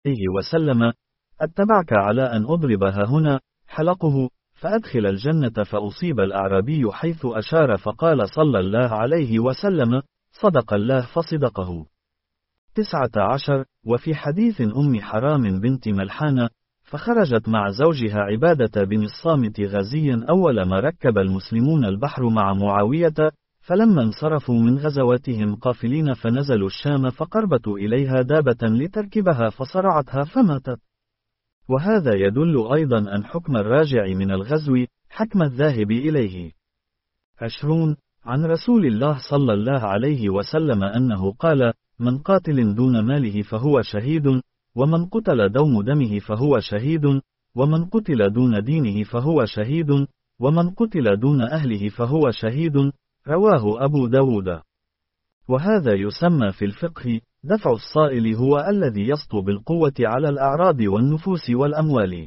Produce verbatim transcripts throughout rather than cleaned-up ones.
عليه وسلم: أتبعك على أن أضرب هنا حلقه فأدخل الجنة، فأصيب الأعرابي حيث أشار فقال صلى الله عليه وسلم: صدق الله فصدقه. تسعة عشر. وفي حديث أم حرام بنت ملحان: فخرجت مع زوجها عبادة بن الصامت غازيا أول ما ركب المسلمون البحر مع معاوية، فلما انصرفوا من غزواتهم قافلين فنزلوا الشام، فقربت إليها دابة لتركبها فصرعتها فماتت. وهذا يدل أيضا أن حكم الراجع من الغزو حكم الذاهب إليه. عشرون. عن رسول الله صلى الله عليه وسلم أنه قال: من قاتل دون ماله فهو شهيد، ومن قتل دون دمه فهو شهيد، ومن قتل دون دينه فهو شهيد، ومن قتل دون أهله فهو شهيد. رواه أبو داود. وهذا يسمى في الفقه دفع الصائل، هو الذي يسطو بالقوة على الأعراض والنفوس والأموال.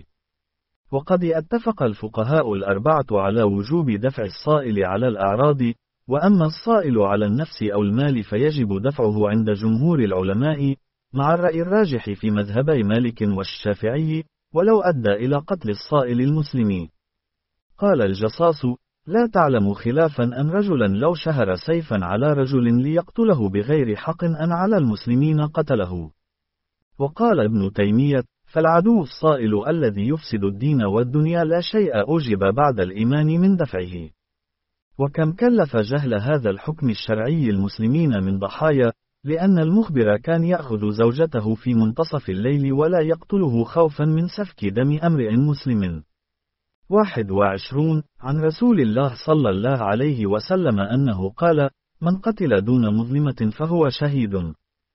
وقد اتفق الفقهاء الأربعة على وجوب دفع الصائل على الأعراض، وأما الصائل على النفس أو المال فيجب دفعه عند جمهور العلماء، مع الرأي الراجح في مذهبي مالك والشافعي، ولو أدى إلى قتل الصائل المسلم. قال الجصاص: لا تعلم خلافا أن رجلا لو شهر سيفا على رجل ليقتله بغير حق أن على المسلمين قتله. وقال ابن تيمية: فالعدو الصائل الذي يفسد الدين والدنيا لا شيء أوجب بعد الإيمان من دفعه. وكم كلف جهل هذا الحكم الشرعي المسلمين من ضحايا، لأن المخبر كان يأخذ زوجته في منتصف الليل ولا يقتله خوفا من سفك دم امرئ مسلم. واحد وعشرون. عن رسول الله صلى الله عليه وسلم أنه قال: من قتل دون مظلمة فهو شهيد.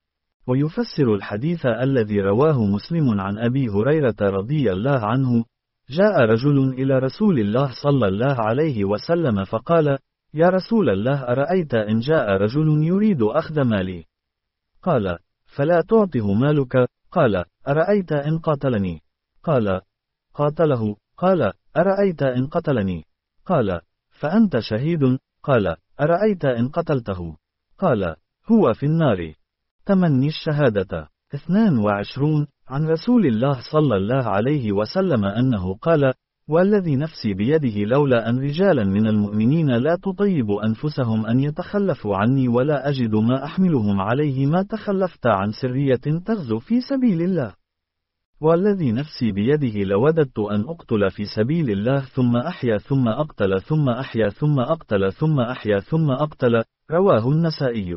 ويفسر الحديث الذي رواه مسلم عن أبي هريرة رضي الله عنه: جاء رجل إلى رسول الله صلى الله عليه وسلم فقال: يا رسول الله، أرأيت إن جاء رجل يريد أخذ مالي؟ قال: فلا تعطه مالك. قال: أرأيت إن قاتلني؟ قال: قاتله. قال: أرأيت إن قتلني؟ قال: فأنت شهيد. قال: أرأيت إن قتلته؟ قال: هو في النار. تمني الشهادة. اثنان وعشرون. عن رسول الله صلى الله عليه وسلم أنه قال: والذي نفسي بيده لولا أن رجالا من المؤمنين لا تطيب أنفسهم أن يتخلفوا عني ولا أجد ما أحملهم عليه ما تخلفت عن سرية تغزو في سبيل الله. والذي نفسي بيده لوددت أن أقتل في سبيل الله ثم أحيا ثم أقتل ثم أحيا ثم أقتل ثم أحيا ثم أقتل. رواه النسائي.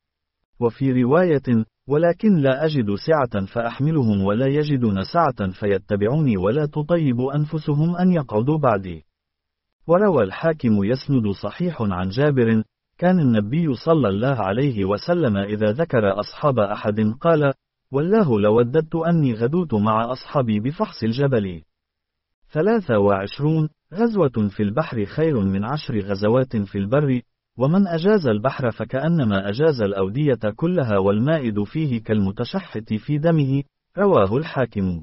وفي رواية: ولكن لا أجد سعة فأحملهم ولا يجدون سعة فيتبعوني ولا تطيب أنفسهم أن يقعدوا بعدي. وروى الحاكم يسند صحيح عن جابر: كان النبي صلى الله عليه وسلم إذا ذكر أصحاب أحد قال: والله لوددت أني غدوت مع أصحابي بفحص الجبل. ثلاثة وعشرون. غزوة في البحر خير من عشر غزوات في البر، ومن أجاز البحر فكأنما أجاز الأودية كلها، والمائد فيه كالمتشحت في دمه. رواه الحاكم.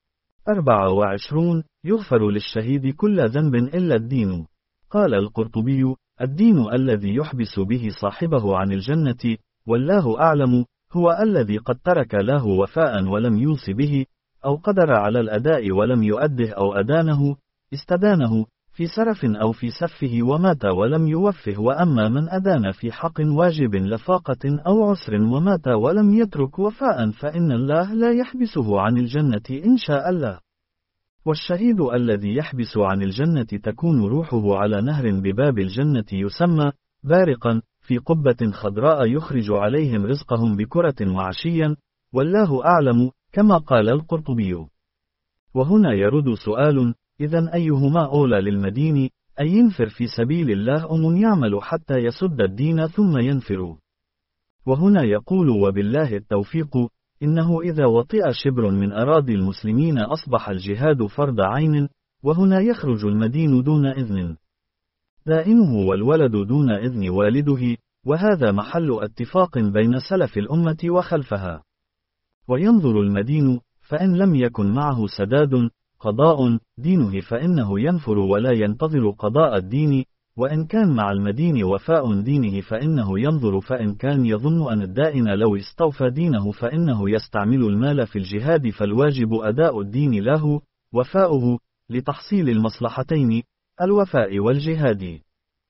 أربعة وعشرون. يغفر للشهيد كل ذنب إلا الدين. قال القرطبي: الدين الذي يحبس به صاحبه عن الجنة، والله أعلم، هو الذي قد ترك له وفاء ولم يوص به، أو قدر على الأداء ولم يؤده، أو أدانه استدانه في سرف أو في سفه ومات ولم يوفه. وأما من أدان في حق واجب لفاقة أو عسر ومات ولم يترك وفاء فإن الله لا يحبسه عن الجنة إن شاء الله. والشهيد الذي يحبس عن الجنة تكون روحه على نهر بباب الجنة يسمى بارقا في قبة خضراء يخرج عليهم رزقهم بكرة وعشيا، والله أعلم، كما قال القرطبي. وهنا يرد سؤال: إذن أيهما أولى للمدين؟ أن ينفر في سبيل الله أم يعمل حتى يسد الدين ثم ينفر؟ وهنا يقول: وبالله التوفيق، إنه إذا وطئ شبر من أراضي المسلمين أصبح الجهاد فرض عين، وهنا يخرج المدين دون إذن دائنه والولد دون إذن والده، وهذا محل اتفاق بين سلف الأمة وخلفها. وينظر المدين، فإن لم يكن معه سداد قضاء دينه فإنه ينفر ولا ينتظر قضاء الدين، وإن كان مع المدين وفاء دينه فإنه ينظر، فإن كان يظن أن الدائن لو استوفى دينه فإنه يستعمل المال في الجهاد، فالواجب أداء الدين له وفاؤه لتحصيل المصلحتين، الوفاء والجهاد.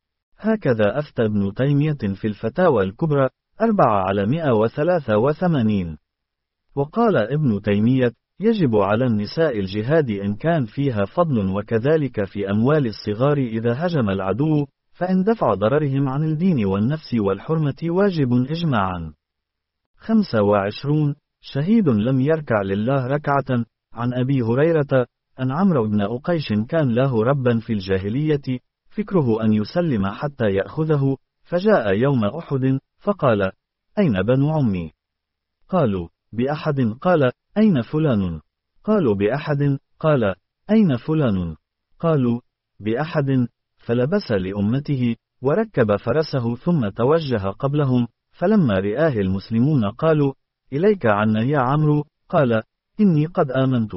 هكذا أفتى ابن تيمية في الفتاوى الكبرى أربعة على مئة وثلاثة وثمانين. وقال ابن تيمية: يجب على النساء الجهاد إن كان فيها فضل، وكذلك في أموال الصغار إذا هجم العدو، فإن دفع ضررهم عن الدين والنفس والحرمة واجب إجماعا. خمسة وعشرون. شهيد لم يركع لله ركعة. عن أبي هريرة أن عمرو بن أقيش كان له ربا في الجاهلية، فكره أن يسلم حتى يأخذه، فجاء يوم أحد فقال: أين بنو عمي؟ قالوا: بأحد. قال: أين فلان؟ قالوا: بأحد. قال: أين فلان؟ قالوا: بأحد. فلبس لأمته وركب فرسه ثم توجه قبلهم، فلما رآه المسلمون قالوا: إليك عنا يا عمرو. قال: إني قد آمنت.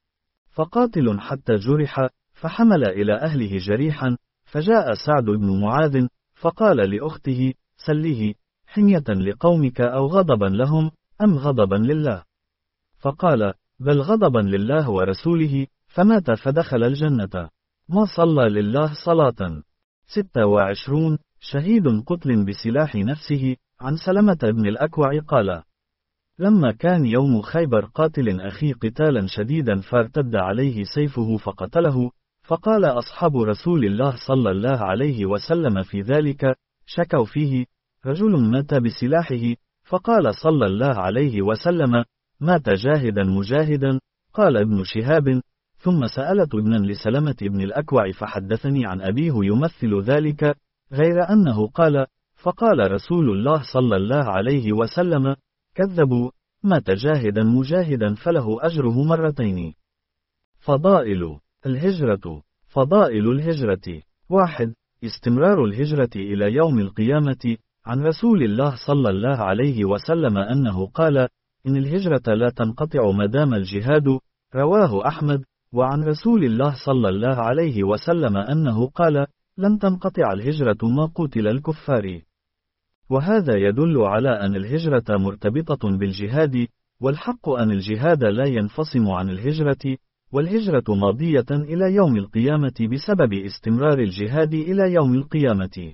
فقاتل حتى جرح، فحمل إلى أهله جريحا، فجاء سعد بن معاذ فقال لأخته: سليه حمية لقومك أو غضبا لهم، أم غضبا لله؟ فقال: بل غضبا لله ورسوله، فمات فدخل الجنة، ما صلى لله صلاة. ستة وعشرون. شهيد قتل بسلاح نفسه. عن سلمة بن الأكوع قال: لما كان يوم خيبر قاتل أخي قتالا شديدا، فارتد عليه سيفه فقتله، فقال أصحاب رسول الله صلى الله عليه وسلم في ذلك: شكوا فيه: رجل مات بسلاحه، فقال صلى الله عليه وسلم: مات جاهدا مجاهدا. قال ابن شهاب: ثم سألت ابنا لسلمة بن الأكوع فحدثني عن أبيه يمثل ذلك، غير أنه قال: فقال رسول الله صلى الله عليه وسلم: كذبوا، مات جاهدا مجاهدا فله أجره مرتين. فضائل الهجرة. فضائل الهجرة. واحد. استمرار الهجرة إلى يوم القيامة. عن رسول الله صلى الله عليه وسلم أنه قال: إن الهجرة لا تنقطع مدام الجهاد. رواه أحمد. وعن رسول الله صلى الله عليه وسلم أنه قال: لن تنقطع الهجرة ما قتل الكفار. وهذا يدل على أن الهجرة مرتبطة بالجهاد، والحق أن الجهاد لا ينفصم عن الهجرة، والهجرة ماضية إلى يوم القيامة بسبب استمرار الجهاد إلى يوم القيامة.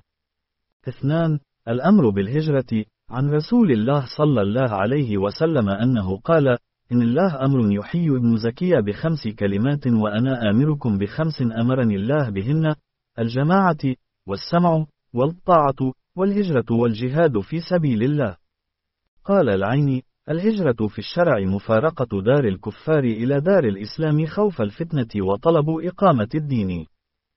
اثنان. الأمر بالهجرة. عن رسول الله صلى الله عليه وسلم أنه قال: إن الله أمر يحيي ابن زكية بخمس كلمات، وأنا آمركم بخمس أمرني الله بهن: الجماعة، والسمع، والطاعة، والهجرة، والجهاد في سبيل الله. قال العيني: الهجرة في الشرع مفارقة دار الكفار إلى دار الإسلام خوف الفتنة وطلب إقامة الدين.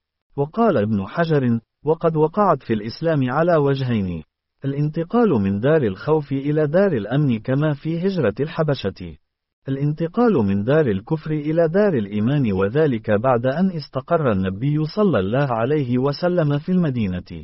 وقال ابن حجر: وقد وقعت في الإسلام على وجهين: الانتقال من دار الخوف إلى دار الأمن كما في هجرة الحبشة، الانتقال من دار الكفر إلى دار الإيمان، وذلك بعد أن استقر النبي صلى الله عليه وسلم في المدينة.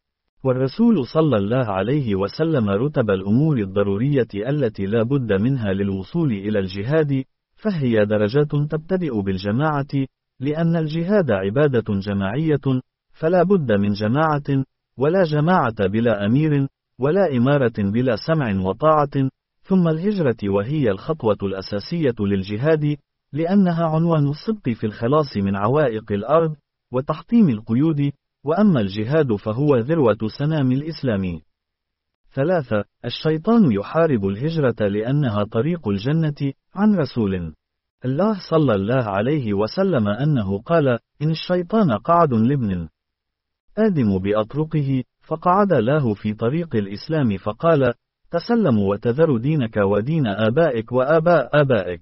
والرسول صلى الله عليه وسلم رتب الأمور الضرورية التي لا بد منها للوصول إلى الجهاد، فهي درجات تبتدئ بالجماعة، لأن الجهاد عبادة جماعية، فلا بد من جماعة، ولا جماعة بلا أمير، ولا إمارة بلا سمع وطاعة. ثم الهجرة، وهي الخطوة الأساسية للجهاد، لأنها عنوان الصدق في الخلاص من عوائق الأرض وتحطيم القيود، وأما الجهاد فهو ذروة سنام الإسلام. ثلاثة. الشيطان يحارب الهجرة لأنها طريق الجنة. عن رسول الله صلى الله عليه وسلم أنه قال: إن الشيطان قعد لابن آدم بأطرقه، فقعد له في طريق الإسلام فقال: تسلم وتذر دينك ودين آبائك وآباء آبائك،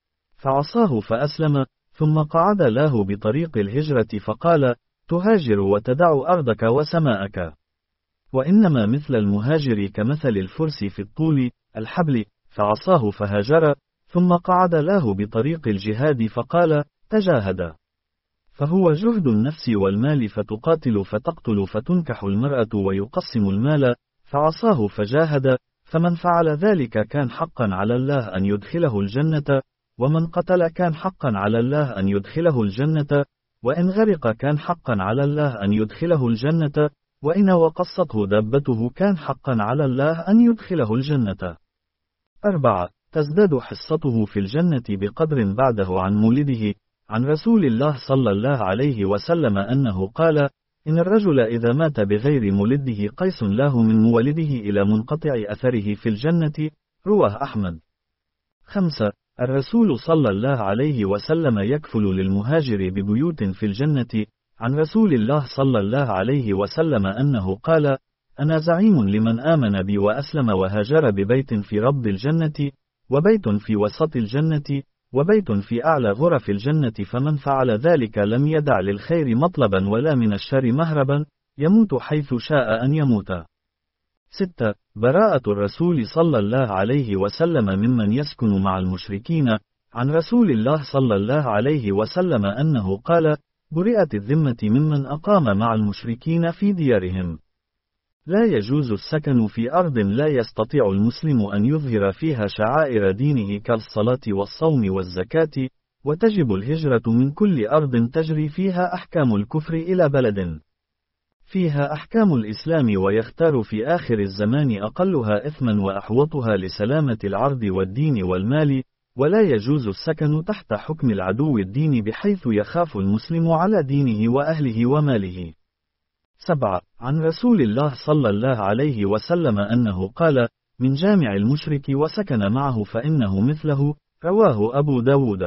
فعصاه فأسلم، ثم قعد له بطريق الهجرة فقال: تهاجر وتدع أرضك وسماءك. وإنما مثل المهاجر كمثل الفرس في الطول الحبل، فعصاه فهاجر، ثم قعد له بطريق الجهاد فقال: تجاهد. فهو جهد النفس والمال، فتقاتل فتقتل فتنكح المرأة ويقسم المال، فعصاه فجاهد، فمن فعل ذلك كان حقا على الله أن يدخله الجنة، ومن قتل كان حقا على الله أن يدخله الجنة، وإن غرق كان حقا على الله أن يدخله الجنة، وإن وقصته دابته كان حقا على الله أن يدخله الجنة. أربعة. تزداد حصته في الجنة بقدر بعده عن مولده. عن رسول الله صلى الله عليه وسلم أنه قال: إن الرجل إذا مات بغير مولده قيس له من مولده إلى منقطع أثره في الجنة. رواه أحمد. خمسة. الرسول صلى الله عليه وسلم يكفل للمهاجر ببيوت في الجنة. عن رسول الله صلى الله عليه وسلم أنه قال: أنا زعيم لمن آمن بي وأسلم وهاجر ببيت في ربض الجنة، وبيت في وسط الجنة، وبيت في أعلى غرف الجنة، فمن فعل ذلك لم يدع للخير مطلبا ولا من الشر مهربا، يموت حيث شاء أن يموت. ستة. براءة الرسول صلى الله عليه وسلم ممن يسكن مع المشركين. عن رسول الله صلى الله عليه وسلم أنه قال: برئت الذمة ممن أقام مع المشركين في ديارهم. لا يجوز السكن في أرض لا يستطيع المسلم أن يظهر فيها شعائر دينه كالصلاة والصوم والزكاة، وتجب الهجرة من كل أرض تجري فيها أحكام الكفر إلى بلد فيها أحكام الإسلام، ويختار في آخر الزمان أقلها إثما وأحوطها لسلامة العرض والدين والمال، ولا يجوز السكن تحت حكم العدو الدين بحيث يخاف المسلم على دينه وأهله وماله. سبعة. عن رسول الله صلى الله عليه وسلم أنه قال: من جامع المشرك وسكن معه فإنه مثله. رواه أبو داود.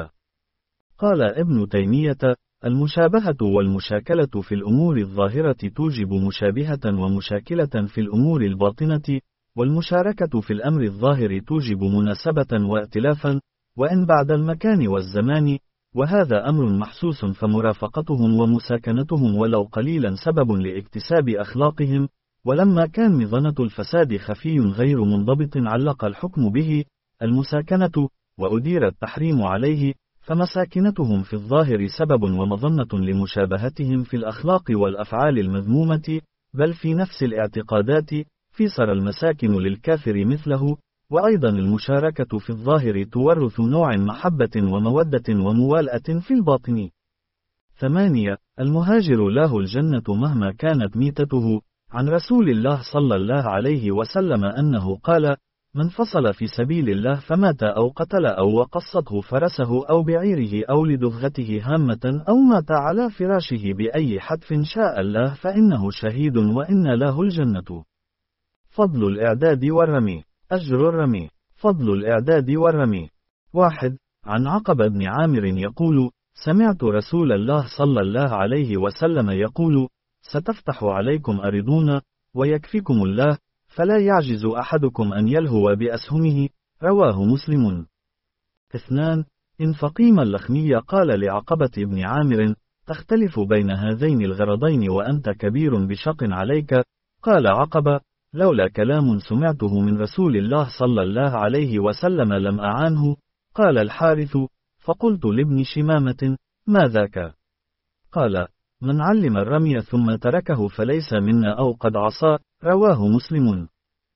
قال ابن تيمية: المشابهة والمشاكلة في الأمور الظاهرة توجب مشابهة ومشاكلة في الأمور الباطنة، والمشاركة في الأمر الظاهر توجب مناسبة وائتلافا، وإن بعد المكان والزمان، وهذا أمر محسوس، فمرافقتهم ومساكنتهم ولو قليلا سبب لاكتساب أخلاقهم، ولما كان مظنة الفساد خفي غير منضبط علق الحكم به المساكنة، وأدير التحريم عليه، فمساكنتهم في الظاهر سبب ومظنة لمشابهتهم في الأخلاق والأفعال المذمومة، بل في نفس الاعتقادات، فصار المساكن للكافر مثله. وأيضا المشاركة في الظاهر تورث نوع محبة ومودة وموالأة في الباطن. ثمانية. المهاجر له الجنة مهما كانت ميتته. عن رسول الله صلى الله عليه وسلم أنه قال: من فصل في سبيل الله فمات أو قتل أو وقصته فرسه أو بعيره أو لدغته هامة أو مات على فراشه بأي حتف شاء الله فإنه شهيد وإن له الجنة. فضل الإعداد والرمي. أجر الرمي. فضل الإعداد والرمي. واحد. عن عقبة بن عامر يقول: سمعت رسول الله صلى الله عليه وسلم يقول: ستفتح عليكم أرضون، ويكفيكم الله، فلا يعجز أحدكم أن يلهو بأسهمه. رواه مسلم. اثنان. إن فقيم اللخمي قال لعقبة بن عامر: تختلف بين هذين الغرضين وأنت كبير بشق عليك. قال عقبة: لولا كلام سمعته من رسول الله صلى الله عليه وسلم لم أعانه. قال الحارث: فقلت لابن شمامة: ما ذاك؟ قال: من علم الرمي ثم تركه فليس منا أو قد عصى. رواه مسلم.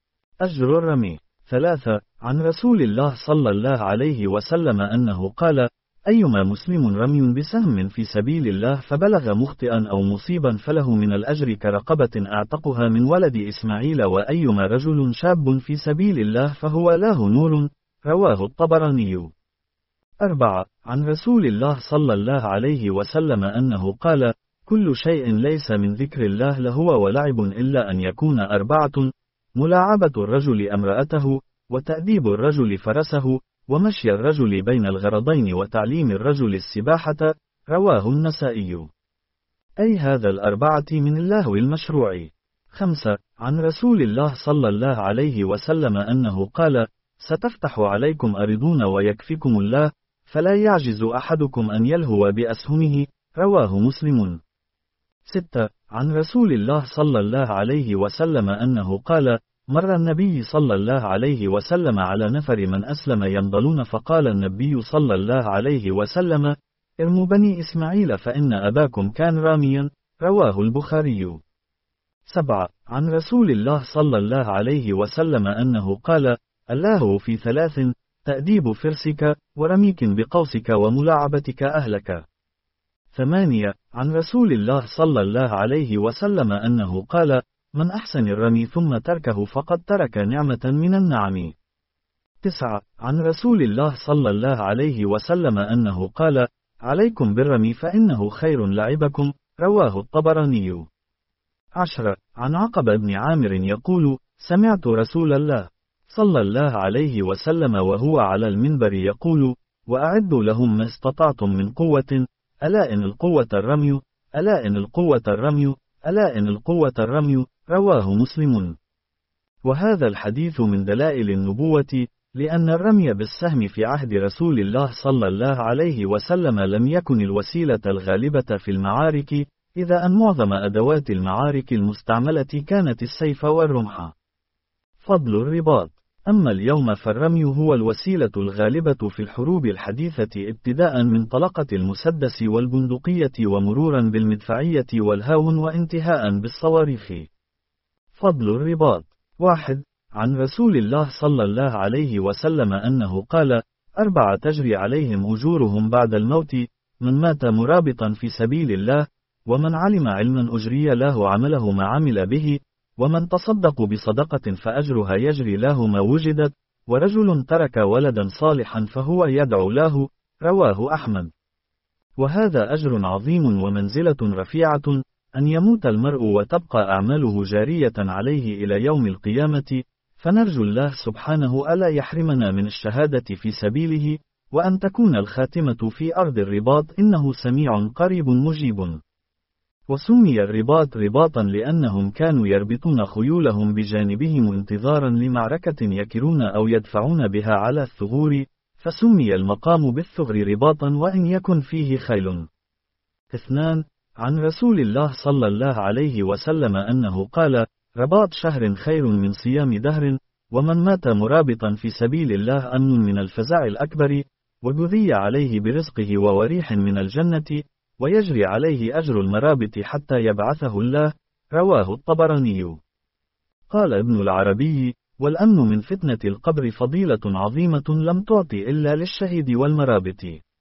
أجر الرمي. ثلاثة. عن رسول الله صلى الله عليه وسلم أنه قال: أيما مسلم رمي بسهم في سبيل الله فبلغ مخطئا أو مصيبا فله من الأجر كرقبة أعتقها من ولد إسماعيل، وأيما رجل شاب في سبيل الله فهو له نور. رواه الطبراني. أربعة. عن رسول الله صلى الله عليه وسلم أنه قال: كل شيء ليس من ذكر الله لهو ولعب إلا أن يكون أربعة: ملاعبة الرجل امرأته، وتأديب الرجل فرسه، ومشي الرجل بين الغرضين، وتعليم الرجل السباحة. رواه النسائي. أي هذا الأربعة من اللهو المشروع. خمسة. عن رسول الله صلى الله عليه وسلم أنه قال: ستفتح عليكم أرضون ويكفيكم الله، فلا يعجز أحدكم أن يلهو بأسهمه. رواه مسلم. ستة. عن رسول الله صلى الله عليه وسلم أنه قال: مر النبي صلى الله عليه وسلم على نفر من أسلم ينضلون، فقال النبي صلى الله عليه وسلم: ارموا بني إسماعيل فإن أباكم كان راميا. رواه البخاري. سبعة. عن رسول الله صلى الله عليه وسلم أنه قال: اللهو في ثلاث: تأديب فرسك، ورميك بقوسك، وملاعبتك أهلك. ثمانية. عن رسول الله صلى الله عليه وسلم أنه قال: من أحسن الرمي ثم تركه فقد ترك نعمة من النعم. تسعة. عن رسول الله صلى الله عليه وسلم أنه قال: عليكم بالرمي فإنه خير لعبكم، رواه الطبراني. عشرة. عن عقبة بن عامر يقول: سمعت رسول الله صلى الله عليه وسلم وهو على المنبر يقول: وأعدوا لهم ما استطعتم من قوة، ألا إن القوة الرمي، ألا إن القوة الرمي، ألا إن القوة الرمي، رواه مسلم. وهذا الحديث من دلائل النبوة، لأن الرمي بالسهم في عهد رسول الله صلى الله عليه وسلم لم يكن الوسيلة الغالبة في المعارك، إذا أن معظم أدوات المعارك المستعملة كانت السيف والرمح. فضل الرباط. أما اليوم فالرمي هو الوسيلة الغالبة في الحروب الحديثة، ابتداء من طلقة المسدس والبندقية ومرورا بالمدفعية والهاون وانتهاء بالصواريخ. فضل الرباط. واحد. عن رسول الله صلى الله عليه وسلم أنه قال: أربعة تجري عليهم أجورهم بعد الموت: من مات مرابطا في سبيل الله، ومن علم علما أجري له عمله ما عمل به، ومن تصدق بصدقة فأجرها يجري له ما وجدت، ورجل ترك ولدا صالحا فهو يدعو له، رواه أحمد. وهذا أجر عظيم ومنزلة رفيعة، أن يموت المرء وتبقى أعماله جارية عليه إلى يوم القيامة، فنرجو الله سبحانه ألا يحرمنا من الشهادة في سبيله، وأن تكون الخاتمة في أرض الرباط، إنه سميع قريب مجيب. وسمي الرباط رباطا لأنهم كانوا يربطون خيولهم بجانبهم انتظارا لمعركة يكرون أو يدفعون بها على الثغور، فسمي المقام بالثغر رباطا وإن يكن فيه خيل. اثنان. عن رسول الله صلى الله عليه وسلم أنه قال: رباط شهر خير من صيام دهر، ومن مات مرابطا في سبيل الله أمن من الفزع الأكبر، وجذي عليه برزقه ووريح من الجنة، ويجري عليه أجر المرابط حتى يبعثه الله، رواه الطبراني. قال ابن العربي: والأمن من فتنة القبر فضيلة عظيمة لم تعطي إلا للشهيد والمرابط.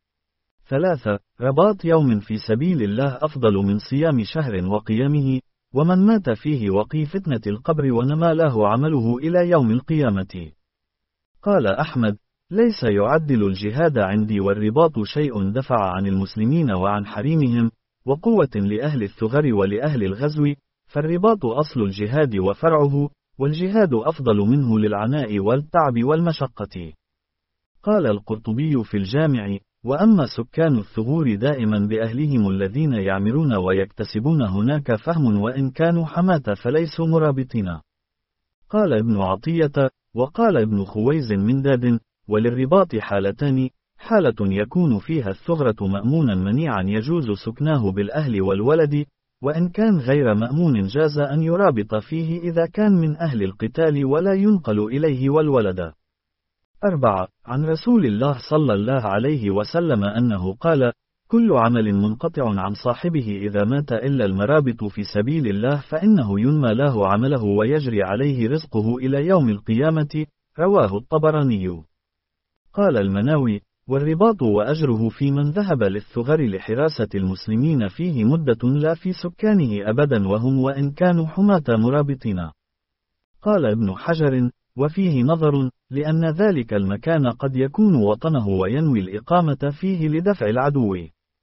ثلاثة. رباط يوم في سبيل الله أفضل من صيام شهر وقيامه، ومن مات فيه وقي فتنة القبر ونمى له عمله إلى يوم القيامة. قال أحمد: ليس يعدل الجهاد عندي والرباط شيء دفع عن المسلمين وعن حريمهم، وقوة لأهل الثغر ولأهل الغزو، فالرباط أصل الجهاد وفرعه، والجهاد أفضل منه للعناء والتعب والمشقة. قال القرطبي في الجامع: وأما سكان الثغور دائما بأهلهم الذين يعمرون ويكتسبون هناك فهم وإن كانوا حماة فليسوا مرابطين. قال ابن عطية: وقال ابن خويز من داد: وللرباط حالتان: حالة يكون فيها الثغرة مأمونا منيعا يجوز سكناه بالأهل والولد، وإن كان غير مأمون جاز أن يرابط فيه إذا كان من أهل القتال ولا ينقل إليه والولد. أربعة. عن رسول الله صلى الله عليه وسلم أنه قال: كل عمل منقطع عن صاحبه إذا مات إلا المرابط في سبيل الله فإنه ينمى له عمله ويجري عليه رزقه إلى يوم القيامة، رواه الطبراني. قال المناوي: والرباط وأجره في من ذهب للثغر لحراسة المسلمين فيه مدة لا في سكانه أبدا وهم وإن كانوا حماة مرابطين. قال ابن حجر: وفيه نظر، لأن ذلك المكان قد يكون وطنه وينوي الإقامة فيه لدفع العدو.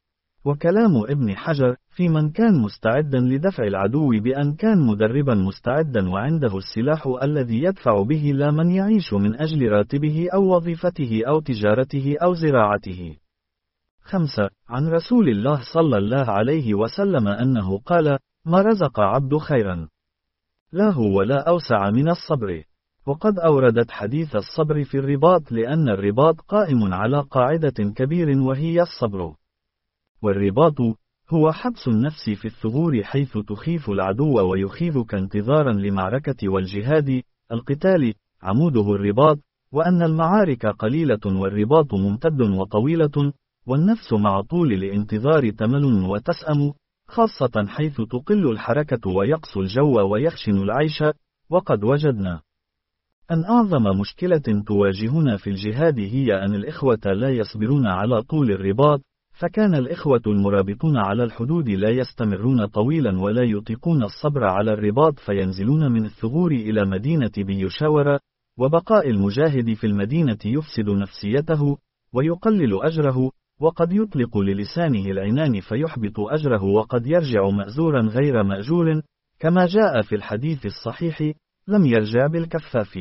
وكلام ابن حجر في من كان مستعدا لدفع العدو بأن كان مدربا مستعدا وعنده السلاح الذي يدفع به لا من يعيش من أجل راتبه أو وظيفته أو تجارته أو زراعته. خمسة. عن رسول الله صلى الله عليه وسلم أنه قال: ما رزق عبد خيرا له ولا أوسع من الصبر. وقد أوردت حديث الصبر في الرباط لأن الرباط قائم على قاعدة كبير وهي الصبر. والرباط هو حبس النفس في الثغور حيث تخيف العدو ويخيفك انتظارا لمعركة والجهاد القتال عموده الرباط، وأن المعارك قليلة والرباط ممتد وطويلة، والنفس مع طول الانتظار تمل وتسأم، خاصة حيث تقل الحركة ويقسو الجو ويخشن العيش. وقد وجدنا أن أعظم مشكلة تواجهنا في الجهاد هي أن الإخوة لا يصبرون على طول الرباط، فكان الإخوة المرابطون على الحدود لا يستمرون طويلا ولا يطيقون الصبر على الرباط فينزلون من الثغور إلى مدينة بيشاور، وبقاء المجاهد في المدينة يفسد نفسيته ويقلل أجره، وقد يطلق للسانه العنان فيحبط أجره، وقد يرجع مأزورا غير مأجور، كما جاء في الحديث الصحيح: لم يرجع بالكفاف.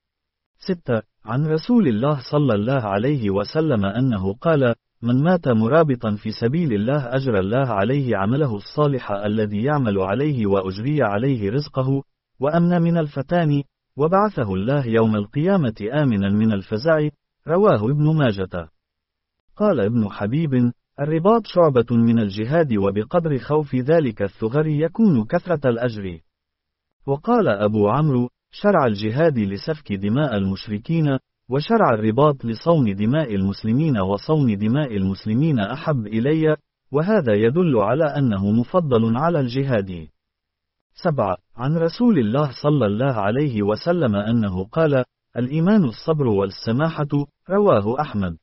ستة. عن رسول الله صلى الله عليه وسلم أنه قال: من مات مرابطا في سبيل الله أجرى الله عليه عمله الصالح الذي يعمل عليه وأجري عليه رزقه، وأمن من الفتان، وبعثه الله يوم القيامة آمنا من الفزع. رواه ابن ماجة. قال ابن حبيب: الرباط شعبة من الجهاد، وبقدر خوف ذلك الثغر يكون كثرة الأجر. وقال أبو عمرو: شرع الجهاد لسفك دماء المشركين، وشرع الرباط لصون دماء المسلمين، وصون دماء المسلمين أحب إلي، وهذا يدل على أنه مفضل على الجهاد. سبعة. عن رسول الله صلى الله عليه وسلم أنه قال: الإيمان الصبر والسماحة. رواه أحمد.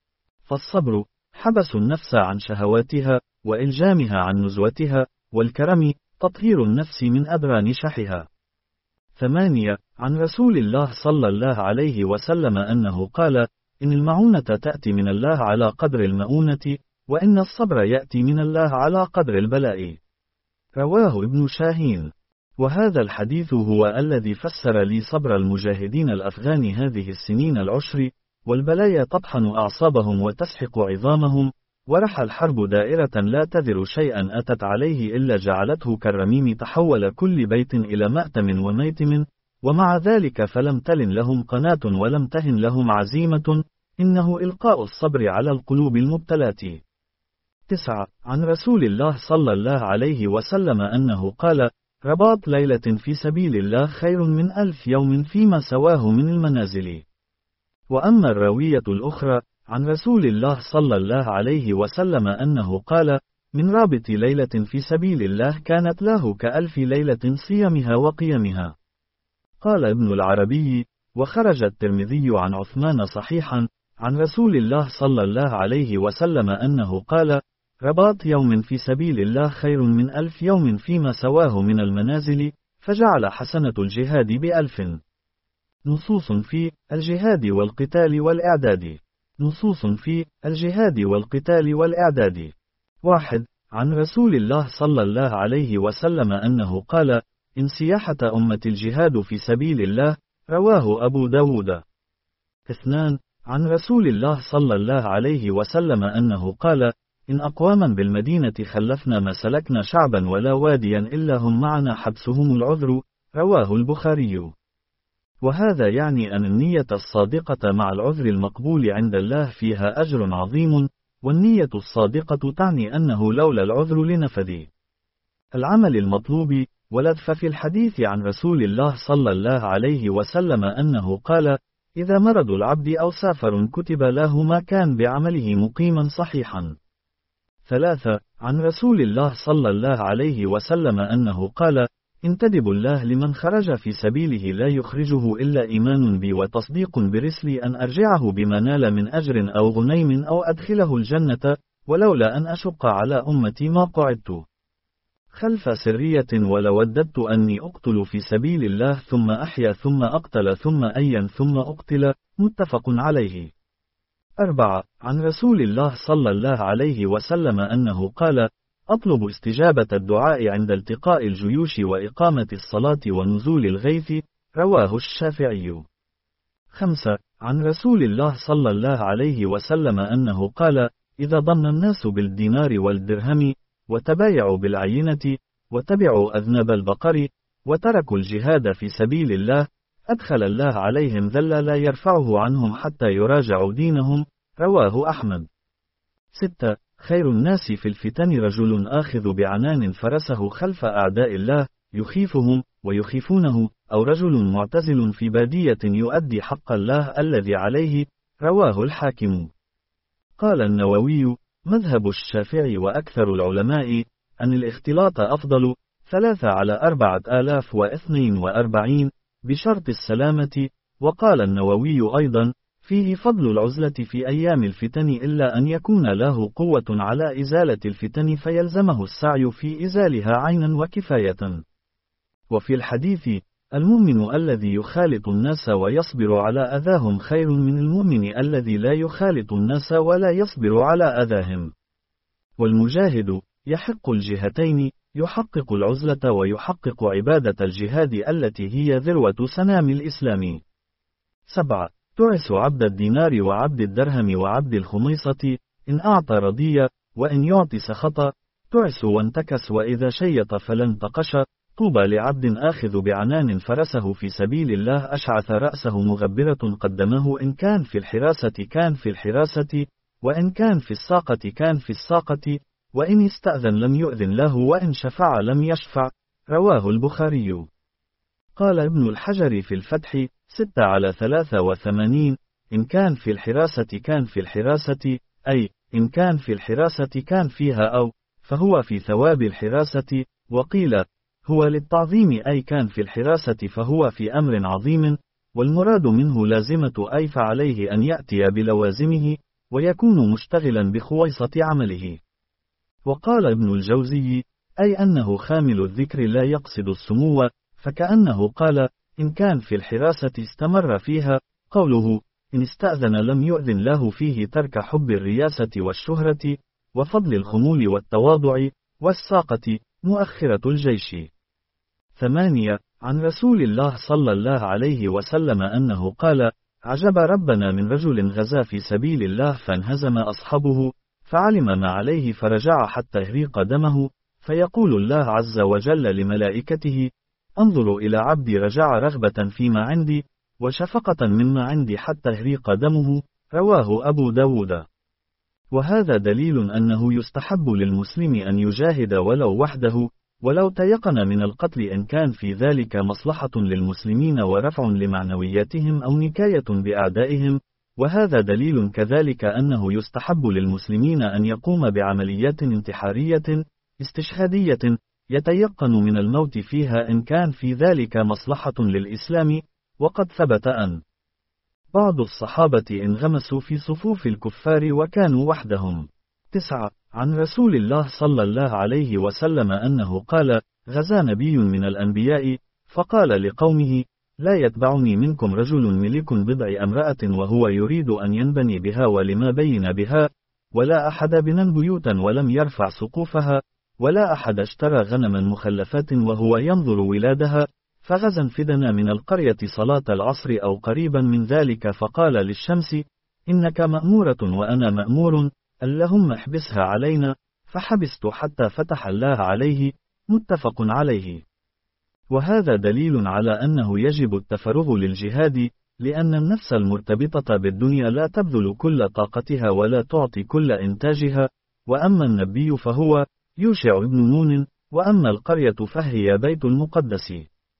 فالصبر حبس النفس عن شهواتها، وإلجامها عن نزوتها، والكرم تطهير النفس من أدران شحها. ثمانية. عن رسول الله صلى الله عليه وسلم أنه قال: إن المعونة تأتي من الله على قدر المؤونة، وإن الصبر يأتي من الله على قدر البلاء. رواه ابن شاهين. وهذا الحديث هو الذي فسر لي صبر المجاهدين الأفغان هذه السنين العشر، والبلايا تطحن أعصابهم وتسحق عظامهم، ورحى الحرب دائرة لا تذر شيئا أتت عليه إلا جعلته كالرميم تحول كل بيت إلى مأتم وميتم، ومع ذلك فلم تلن لهم قناة ولم تهن لهم عزيمة، إنه إلقاء الصبر على القلوب المبتلات. تسعة. عن رسول الله صلى الله عليه وسلم أنه قال: رباط ليلة في سبيل الله خير من ألف يوم فيما سواه من المنازل. وأما الراوية الأخرى عن رسول الله صلى الله عليه وسلم أنه قال: من رابط ليلة في سبيل الله كانت له كألف ليلة صيامها وقيامها. قال ابن العربي: وخرج الترمذي عن عثمان صحيحا عن رسول الله صلى الله عليه وسلم أنه قال: رباط يوم في سبيل الله خير من ألف يوم فيما سواه من المنازل، فجعل حسنة الجهاد بألف. نصوص في الجهاد والقتال والإعداد. نصوص في الجهاد والقتال والإعداد. واحد. عن رسول الله صلى الله عليه وسلم أنه قال: إن سياحة أمة الجهاد في سبيل الله. رواه أبو داود. اثنان. عن رسول الله صلى الله عليه وسلم أنه قال: إن أقواما بالمدينة خلفنا ما سلكنا شعبا ولا واديا إلا هم معنا حبسهم العذر. رواه البخاري. وهذا يعني أن النية الصادقة مع العذر المقبول عند الله فيها أجر عظيم، والنية الصادقة تعني أنه لولا العذر لنفذ العمل المطلوب. ولد ففي الحديث عن رسول الله صلى الله عليه وسلم أنه قال: إذا مرض العبد أو سافر كتب له ما كان بعمله مقيما صحيحا. ثلاثة. عن رسول الله صلى الله عليه وسلم أنه قال: انتدب الله لمن خرج في سبيله لا يخرجه إلا إيمان بي وتصديق برسلي أن أرجعه بما نال من أجر أو غنيم أو أدخله الجنة، ولولا أن أشق على أمتي ما قعدت خلف سرية ولوددت أني أقتل في سبيل الله ثم أحيا ثم أقتل ثم أيا ثم أقتل. متفق عليه. أربعة. عن رسول الله صلى الله عليه وسلم أنه قال: أطلب استجابة الدعاء عند التقاء الجيوش وإقامة الصلاة ونزول الغيث. رواه الشافعي. خمسة. عن رسول الله صلى الله عليه وسلم أنه قال: إذا ضن الناس بالدينار والدرهم، وتبايعوا بالعينة، وتبعوا أذنب البقر، وتركوا الجهاد في سبيل الله، أدخل الله عليهم ذل لا يرفعه عنهم حتى يراجعوا دينهم. رواه أحمد. ستة. خير الناس في الفتن رجل آخذ بعنان فرسه خلف أعداء الله يخيفهم ويخيفونه، أو رجل معتزل في بادية يؤدي حق الله الذي عليه. رواه الحاكم. قال النووي: مذهب الشافعي وأكثر العلماء أن الاختلاط أفضل. ثلاثة على أربعة آلاف واثنين وأربعين بشرط السلامة. وقال النووي أيضا: فيه فضل العزلة في أيام الفتن إلا أن يكون له قوة على إزالة الفتن فيلزمه السعي في إزالها عينا وكفاية. وفي الحديث: المؤمن الذي يخالط الناس ويصبر على أذاهم خير من المؤمن الذي لا يخالط الناس ولا يصبر على أذاهم. والمجاهد يحق الجهتين، يحقق العزلة ويحقق عبادة الجهاد التي هي ذروة سنام الإسلام. سبعة. تعس عبد الدينار وعبد الدرهم وعبد الخميصة، إن أعطى رضي وإن يعطي سخط. تعس وانتكس وإذا شيط فلن تقش. طوبى لعبد آخذ بعنان فرسه في سبيل الله أشعث رأسه مغبرة قدمه، إن كان في الحراسة كان في الحراسة، وإن كان في الساقة كان في الساقة، وإن استأذن لم يؤذن له وإن شفع لم يشفع. رواه البخاري. قال ابن الحجر في الفتح: ستة على ثلاثة وثمانين. إن كان في الحراسة كان في الحراسة، أي إن كان في الحراسة كان فيها، أو فهو في ثواب الحراسة. وقيل هو للتعظيم، أي كان في الحراسة فهو في أمر عظيم، والمراد منه لازمة، أي فعليه أن يأتي بلوازمه ويكون مشتغلا بخويصة عمله. وقال ابن الجوزي: أي أنه خامل الذكر لا يقصد السمو، فكأنه قال: إن كان في الحراسة استمر فيها. قوله إن استأذن لم يؤذن له فيه ترك حب الرياسة والشهرة وفضل الخمول والتواضع والساقة، مؤخرة الجيش. ثمانية. عن رسول الله صلى الله عليه وسلم أنه قال: عجب ربنا من رجل غزا في سبيل الله فانهزم أصحابه، فعلم ما عليه فرجع حتى هريق دمه، فيقول الله عز وجل لملائكته: انظروا إلى عبدي رجع رغبة فيما عندي وشفقة مما عندي حتى هريق دمه. رواه أبو داود. وهذا دليل أنه يستحب للمسلم أن يجاهد ولو وحده، ولو تيقن من القتل إن كان في ذلك مصلحة للمسلمين ورفع لمعنوياتهم أو نكاية بأعدائهم. وهذا دليل كذلك أنه يستحب للمسلمين أن يقوم بعمليات انتحارية استشهادية يتيقن من الموت فيها إن كان في ذلك مصلحة للإسلام. وقد ثبت أن بعض الصحابة انغمسوا في صفوف الكفار وكانوا وحدهم. تسعة. عن رسول الله صلى الله عليه وسلم أنه قال: غزا نبي من الأنبياء فقال لقومه: لا يتبعني منكم رجل ملك بضع امرأة وهو يريد أن ينبني بها ولما بين بها، ولا أحد بنى بيوتا ولم يرفع سقوفها، ولا أحد اشترى غنما مخلفات وهو ينظر ولادها، فغزا انفدنا من القرية صلاة العصر أو قريبا من ذلك، فقال للشمس: إنك مأمورة وأنا مأمور، اللهم احبسها علينا، فحبست حتى فتح الله عليه. متفق عليه. وهذا دليل على أنه يجب التفرغ للجهاد، لأن النفس المرتبطة بالدنيا لا تبذل كل طاقتها ولا تعطي كل إنتاجها. وأما النبي فهو يوشع بن نون، وأما القرية فهي بيت المقدس.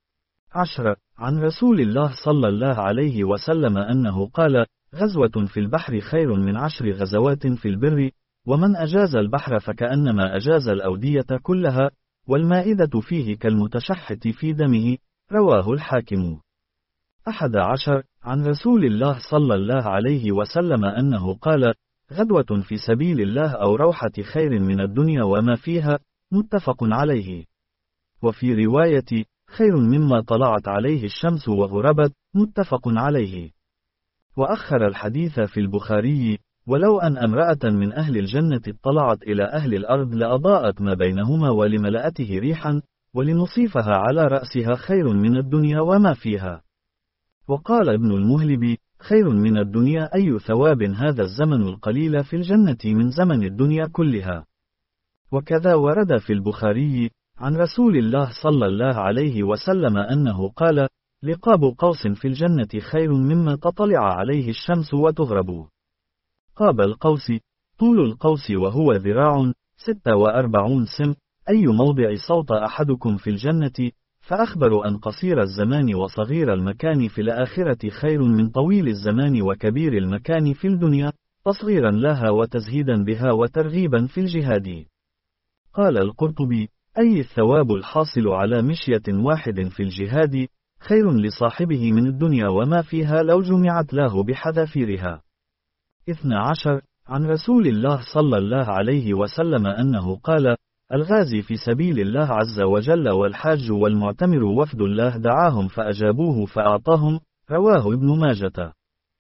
عشرة. عن رسول الله صلى الله عليه وسلم أنه قال: غزوة في البحر خير من عشر غزوات في البر، ومن أجاز البحر فكأنما أجاز الأودية كلها، والمائدة فيه كالمتشحت في دمه. رواه الحاكم. أحد عشر. عن رسول الله صلى الله عليه وسلم أنه قال: غدوة في سبيل الله أو روحة خير من الدنيا وما فيها. متفق عليه. وفي رواية: خير مما طلعت عليه الشمس وغربت. متفق عليه. وأخر الحديث في البخاري: ولو أن امرأة من أهل الجنة اطلعت إلى أهل الأرض لأضاءت ما بينهما ولملأته ريحا، ولنصيفها على رأسها خير من الدنيا وما فيها. وقال ابن المهلب: خير من الدنيا أي ثواب هذا الزمن القليل في الجنة من زمن الدنيا كلها. وكذا ورد في البخاري عن رسول الله صلى الله عليه وسلم أنه قال: لقاب قوس في الجنة خير مما تطلع عليه الشمس وتغرب. قاب القوس طول القوس وهو ذراع ستة وأربعون سم، أي موضع صوت أحدكم في الجنة، فأخبر أن قصير الزمان وصغير المكان في الآخرة خير من طويل الزمان وكبير المكان في الدنيا، تصغيرا لها وتزهيدا بها وترغيبا في الجهاد. قال القرطبي: أي الثواب الحاصل على مشية واحد في الجهاد، خير لصاحبه من الدنيا وما فيها لو جمعت له بحذافيرها. اثنى عشر عن رسول الله صلى الله عليه وسلم أنه قال: الغازي في سبيل الله عز وجل والحاج والمعتمر وفد الله دعاهم فأجابوه فأعطاهم. رواه ابن ماجة.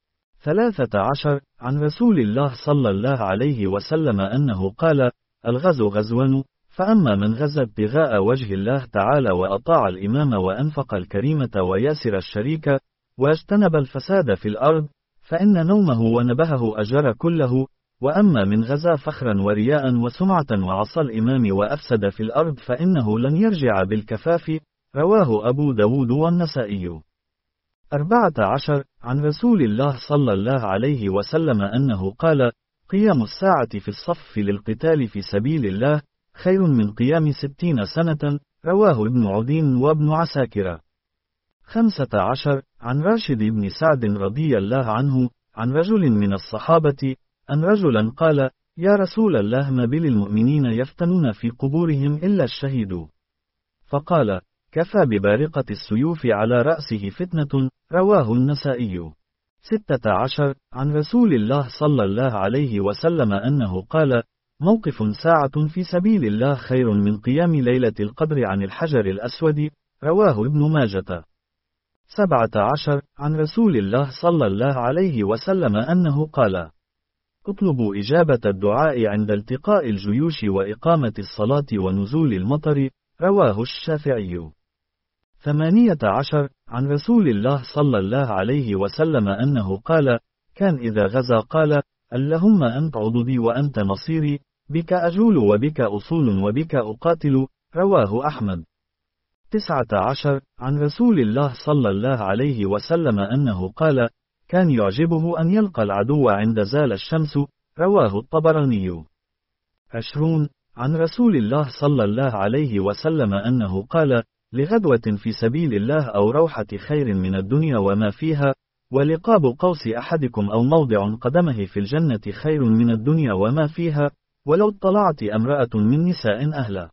ثلاثة عشر عن رسول الله صلى الله عليه وسلم أنه قال: الغزو غزوان، فأما من غزا ابتغاء وجه الله تعالى وأطاع الإمام وأنفق الكريمة وياسر الشريك واجتنب الفساد في الأرض فإن نومه ونبهه أجر كله. وأما من غزا فخرا ورياء وسمعة وعصى الإمام وأفسد في الأرض فإنه لن يرجع بالكفاف. رواه أبو داود والنسائي. أربعة عشر عن رسول الله صلى الله عليه وسلم أنه قال: قيام الساعة في الصف للقتال في سبيل الله خير من قيام ستين سنة. رواه ابن عدين وابن عساكر. خمسة عشر عن راشد بن سعد رضي الله عنه عن رجل من الصحابة أن رجلا قال: يا رسول الله، ما بال المؤمنين يفتنون في قبورهم إلا الشهيد؟ فقال: كفى ببارقة السيوف على رأسه فتنة. رواه النسائي. ستة عشر عن رسول الله صلى الله عليه وسلم أنه قال: موقف ساعة في سبيل الله خير من قيام ليلة القدر عن الحجر الأسود. رواه ابن ماجة. سبعة عشر عن رسول الله صلى الله عليه وسلم أنه قال: اطلبوا إجابة الدعاء عند التقاء الجيوش وإقامة الصلاة ونزول المطر. رواه الشافعي. ثمانية عشر عن رسول الله صلى الله عليه وسلم أنه قال: كان إذا غزا قال: اللهم أنت عضدي وأنت نصيري، بك أجول وبك أصول وبك أقاتل. رواه أحمد. تسعة عشر عن رسول الله صلى الله عليه وسلم أنه قال: كان يعجبه أن يلقى العدو عند زال الشمس. رواه الطبراني. عشرون عن رسول الله صلى الله عليه وسلم أنه قال: لغدوة في سبيل الله أو روحة خير من الدنيا وما فيها، ولقاب قوس أحدكم أو موضع قدمه في الجنة خير من الدنيا وما فيها، ولو اطلعت امرأة من نساء أهل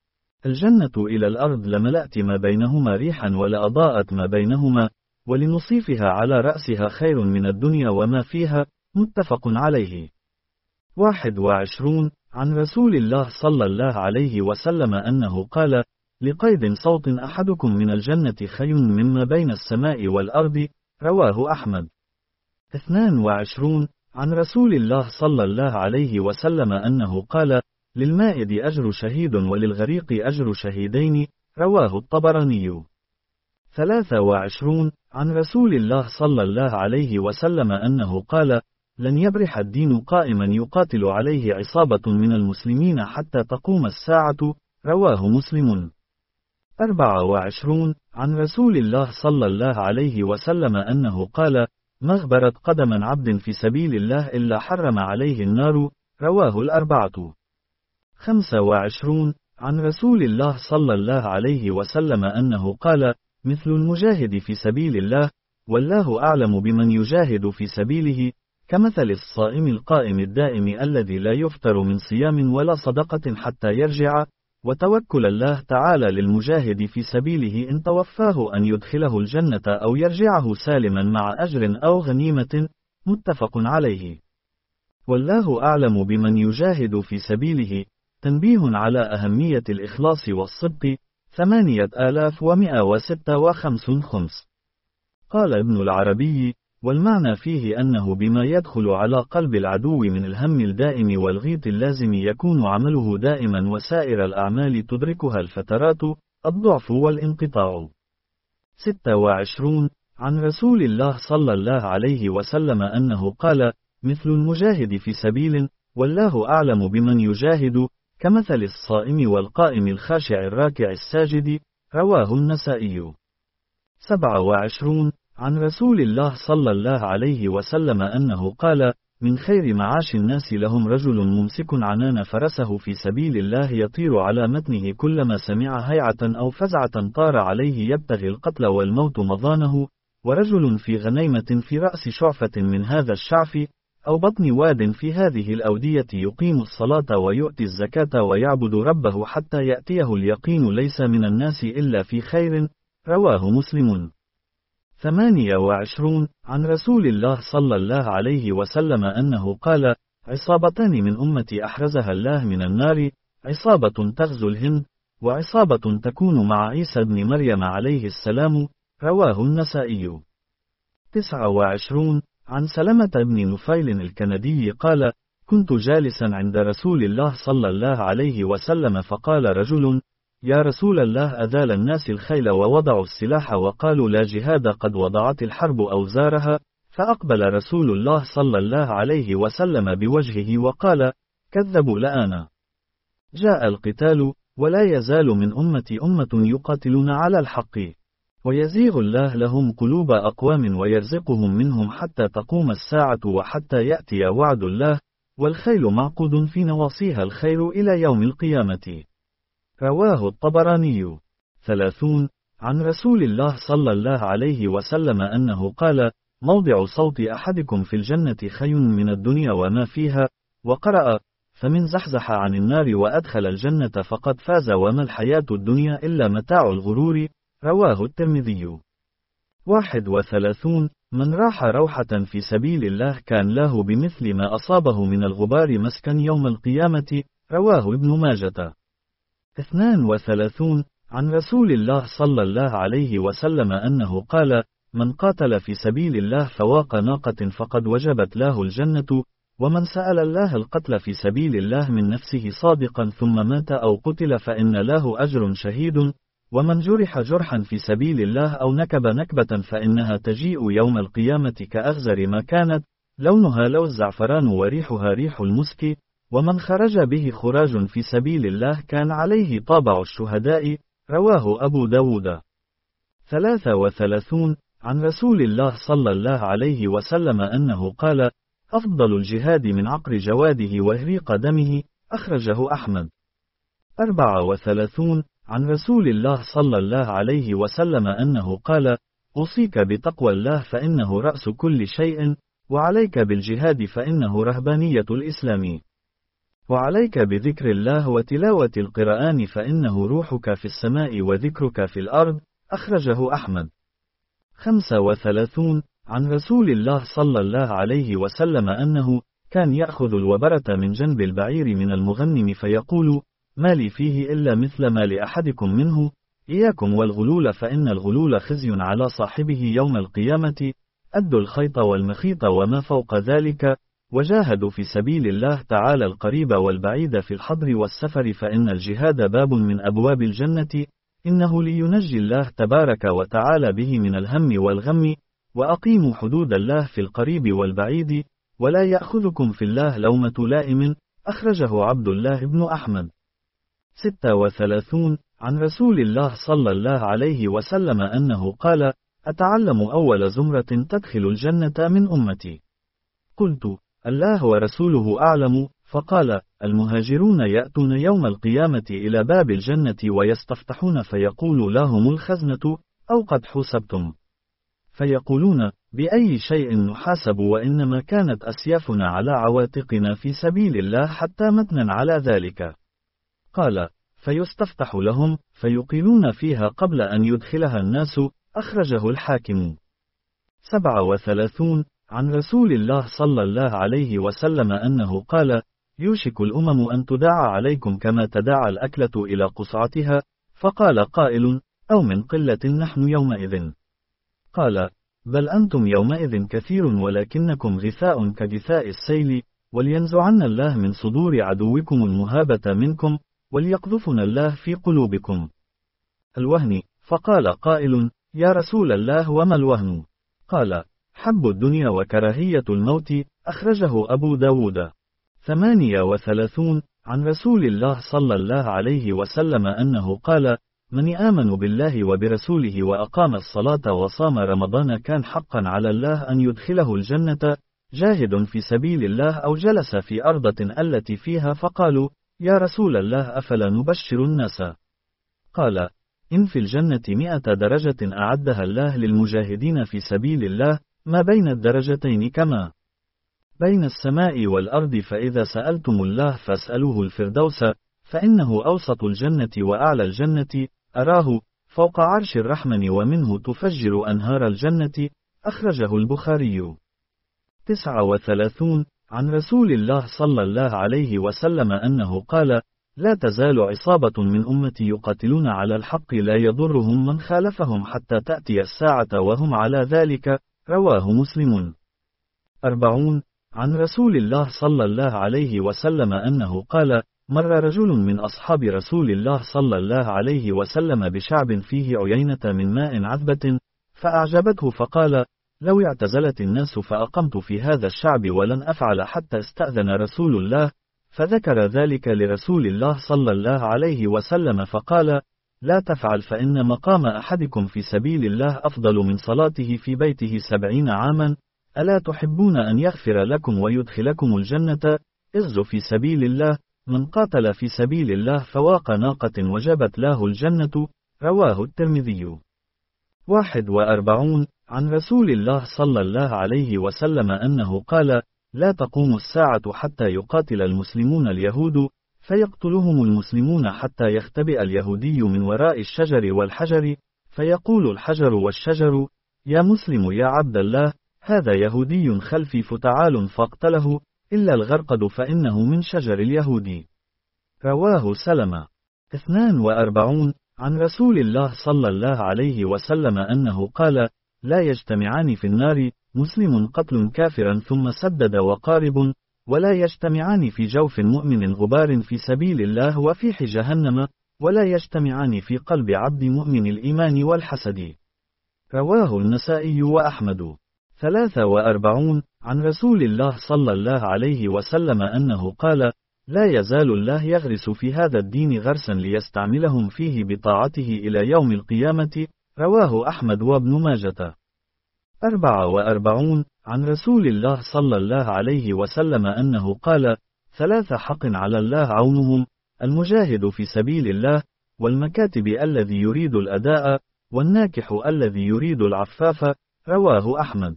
الجنة إلى الأرض لملأت ما بينهما ريحا ولأضاءت ما بينهما، ولنصيفها على رأسها خير من الدنيا وما فيها. متفق عليه. واحد وعشرون عن رسول الله صلى الله عليه وسلم أنه قال: لقيد صوت أحدكم من الجنة خير مما بين السماء والأرض. رواه أحمد. اثنان وعشرون عن رسول الله صلى الله عليه وسلم أنه قال: للمائد أجر شهيد وللغريق أجر شهيدين. رواه الطبراني. ثلاثة وعشرون عن رسول الله صلى الله عليه وسلم أنه قال: لن يبرح الدين قائما يقاتل عليه عصابة من المسلمين حتى تقوم الساعة. رواه مسلم. أربعة وعشرون عن رسول الله صلى الله عليه وسلم أنه قال: ما اغبرت قدما عبد في سبيل الله إلا حرم عليه النار. رواه الأربعة. خمسة وعشرون عن رسول الله صلى الله عليه وسلم أنه قال: مثل المجاهد في سبيل الله، والله أعلم بمن يجاهد في سبيله، كمثل الصائم القائم الدائم الذي لا يفطر من صيام ولا صدقة حتى يرجع. وتوكل الله تعالى للمجاهد في سبيله إن توفاه أن يدخله الجنة أو يرجعه سالما مع أجر أو غنيمة. متفق عليه. والله أعلم بمن يجاهد في سبيله. تنبيه على أهمية الإخلاص والصدق. ثمانية آلاف ومئة وستة وخمسون خمس. قال ابن العربي: والمعنى فيه أنه بما يدخل على قلب العدو من الهم الدائم والغيط اللازم يكون عمله دائما وسائر الأعمال تدركها الفترات، الضعف والانقطاع. ستة وعشرون عن رسول الله صلى الله عليه وسلم أنه قال: مثل المجاهد في سبيل، والله أعلم بمن يجاهد، كمثل الصائم والقائم الخاشع الراكع الساجد. رواه النسائي. سبعة وعشرون عن رسول الله صلى الله عليه وسلم أنه قال: من خير معاش الناس لهم رجل ممسك عنان فرسه في سبيل الله يطير على متنه كلما سمع هيعة أو فزعة طار عليه يبتغي القتل والموت مضانه، ورجل في غنيمة في رأس شعفة من هذا الشعف أو بطن واد في هذه الأودية يقيم الصلاة ويؤتي الزكاة ويعبد ربه حتى يأتيه اليقين ليس من الناس إلا في خير. رواه مسلم. ثمانية وعشرون عن رسول الله صلى الله عليه وسلم أنه قال: عصابتان من أمتي أحرزها الله من النار، عصابة تغزو الهند، وعصابة تكون مع عيسى بن مريم عليه السلام. رواه النسائي. تسعة وعشرون عن سلمة بن نفيل الكندي قال: كنت جالسا عند رسول الله صلى الله عليه وسلم فقال رجل: يا رسول الله، أذال الناس الخيل ووضعوا السلاح وقالوا لا جهاد، قد وضعت الحرب أوزارها. فأقبل رسول الله صلى الله عليه وسلم بوجهه وقال: كذبوا لآن جاء القتال، ولا يزال من أمتي أمة يقاتلون على الحق، ويزيغ الله لهم قلوب أقوام ويرزقهم منهم حتى تقوم الساعة وحتى يأتي وعد الله، والخيل معقود في نواصيها الخير إلى يوم القيامة. رواه الطبراني. ثلاثون عن رسول الله صلى الله عليه وسلم أنه قال: موضع صوت أحدكم في الجنة خير من الدنيا وما فيها. وقرأ: فمن زحزح عن النار وأدخل الجنة فقد فاز وما الحياة الدنيا إلا متاع الغرور. رواه الترمذي. واحد وثلاثون من راح روحة في سبيل الله كان له بمثل ما أصابه من الغبار مسكا يوم القيامة. رواه ابن ماجة. اثنان وثلاثون عن رسول الله صلى الله عليه وسلم أنه قال: من قاتل في سبيل الله فواق ناقة فقد وجبت له الجنة، ومن سأل الله القتل في سبيل الله من نفسه صادقا ثم مات أو قتل فإن له أجر شهيد، ومن جرح جرحا في سبيل الله أو نكب نكبة فإنها تجيء يوم القيامة كأغزر ما كانت، لونها لون الزعفران وريحها ريح المسك، ومن خرج به خراج في سبيل الله كان عليه طابع الشهداء. رواه أبو داود. ثلاثة وثلاثون عن رسول الله صلى الله عليه وسلم أنه قال: أفضل الجهاد من عقر جواده وإهريق دمه. أخرجه أحمد. أربعة وثلاثون عن رسول الله صلى الله عليه وسلم أنه قال: أوصيك بتقوى الله فإنه رأس كل شيء، وعليك بالجهاد فإنه رهبانية الإسلام، وعليك بذكر الله وتلاوة القرآن فإنه روحك في السماء وذكرك في الأرض. أخرجه أحمد. خمسة وثلاثون عن رسول الله صلى الله عليه وسلم أنه كان يأخذ الوبرة من جنب البعير من المغنم فيقول: ما لي فيه إلا مثل ما لأحدكم منه، إياكم والغلول فإن الغلول خزي على صاحبه يوم القيامة. أدوا الخيط والمخيط وما فوق ذلك، وجاهدوا في سبيل الله تعالى القريب والبعيد في الحضر والسفر، فإن الجهاد باب من أبواب الجنة، إنه لينجي الله تبارك وتعالى به من الهم والغم. وأقيموا حدود الله في القريب والبعيد، ولا يأخذكم في الله لومة لائم. أخرجه عبد الله بن أحمد. ستة وثلاثون عن رسول الله صلى الله عليه وسلم أنه قال: أتعلم أول زمرة تدخل الجنة من أمتي؟ قلت: الله ورسوله أعلم. فقال: المهاجرون يأتون يوم القيامة إلى باب الجنة ويستفتحون فيقول لهم الخزنة: أو قد حسبتم؟ فيقولون: بأي شيء نحاسب؟ وإنما كانت أسيافنا على عواتقنا في سبيل الله حتى متنا على ذلك. قال: فيستفتح لهم فيقيلون فيها قبل أن يدخلها الناس. أخرجه الحاكم. سبعة وثلاثون عن رسول الله صلى الله عليه وسلم أنه قال: يوشك الأمم أن تداعى عليكم كما تداعى الأكلة إلى قصعتها. فقال قائل: أو من قلة نحن يومئذ؟ قال: بل أنتم يومئذ كثير ولكنكم غثاء كغثاء السيل، ولينزعن الله من صدور عدوكم المهابة منكم، وليقذفنا الله في قلوبكم الوهن. فقال قائل: يا رسول الله وما الوهن؟ قال: حب الدنيا وكراهية الموت. أخرجه أبو داود. ثمانية وثلاثون عن رسول الله صلى الله عليه وسلم أنه قال: من آمن بالله وبرسوله وأقام الصلاة وصام رمضان كان حقا على الله أن يدخله الجنة، جاهد في سبيل الله أو جلس في أرضة التي فيها. فقالوا: يا رسول الله أفلا نبشر الناس؟ قال: إن في الجنة مئة درجة أعدها الله للمجاهدين في سبيل الله، ما بين الدرجتين كما بين السماء والأرض، فإذا سألتم الله فاسألوه الفردوس، فإنه أوسط الجنة وأعلى الجنة. أراه فوق عرش الرحمن ومنه تفجر أنهار الجنة. أخرجه البخاري. تسعة وثلاثون عن رسول الله صلى الله عليه وسلم أنه قال: لا تزال عصابة من أمتي يقاتلون على الحق لا يضرهم من خالفهم حتى تأتي الساعة وهم على ذلك. رواه مسلم. أربعون عن رسول الله صلى الله عليه وسلم أنه قال: مر رجل من أصحاب رسول الله صلى الله عليه وسلم بشعب فيه عيينة من ماء عذبة، فأعجبته فقال: لو اعتزلت الناس فأقمت في هذا الشعب ولن أفعل حتى استأذن رسول الله. فذكر ذلك لرسول الله صلى الله عليه وسلم فقال: لا تفعل، فإن مقام أحدكم في سبيل الله أفضل من صلاته في بيته سبعين عاما. ألا تحبون أن يغفر لكم ويدخلكم الجنة؟ اغزوا في سبيل الله، من قاتل في سبيل الله فواق ناقة وجبت له الجنة. رواه الترمذي. واحد وأربعون عن رسول الله صلى الله عليه وسلم أنه قال: لا تقوم الساعة حتى يقاتل المسلمون اليهود، فيقتلهم المسلمون حتى يختبئ اليهودي من وراء الشجر والحجر، فيقول الحجر والشجر: يا مسلم يا عبد الله، هذا يهودي خلفي فتعال فاقتله، إلا الغرقد فإنه من شجر اليهود. رواه سلمة. اثنان وأربعون عن رسول الله صلى الله عليه وسلم أنه قال: لا يجتمعان في النار مسلم قتل كافرا ثم سدد وقارب، ولا يجتمعان في جوف مؤمن غبار في سبيل الله وفيح جهنم، ولا يجتمعان في قلب عبد مؤمن الإيمان والحسد. رواه النسائي وأحمد. ثلاثة وأربعون عن رسول الله صلى الله عليه وسلم أنه قال: لا يزال الله يغرس في هذا الدين غرسا ليستعملهم فيه بطاعته إلى يوم القيامة. رواه أحمد وابن ماجة. أربعة وأربعون عن رسول الله صلى الله عليه وسلم أنه قال: ثلاث حق على الله عونهم: المجاهد في سبيل الله، والمكاتب الذي يريد الأداء، والناكح الذي يريد العفاف. رواه أحمد.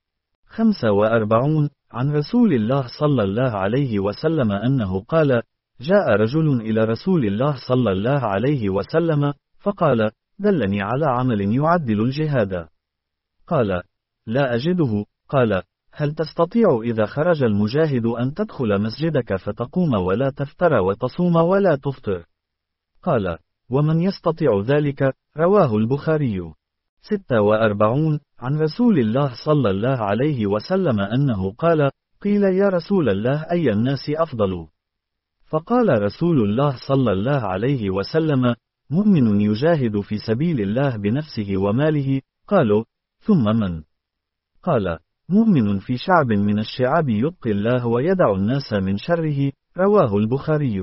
خمسة وأربعون عن رسول الله صلى الله عليه وسلم أنه قال: جاء رجل إلى رسول الله صلى الله عليه وسلم فقال: دلني على عمل يعدل الجهاد. قال: لا أجده. قال: هل تستطيع إذا خرج المجاهد أن تدخل مسجدك فتقوم ولا تفتر وتصوم ولا تفطر؟ قال: ومن يستطيع ذلك؟ رواه البخاري. ستة وأربعون عن رسول الله صلى الله عليه وسلم أنه قال: قيل يا رسول الله أي الناس أفضل؟ فقال رسول الله صلى الله عليه وسلم: مؤمن يجاهد في سبيل الله بنفسه وماله. قالوا: ثم من؟ قال: مؤمن في شعب من الشعاب يتقي الله ويدع الناس من شره. رواه البخاري.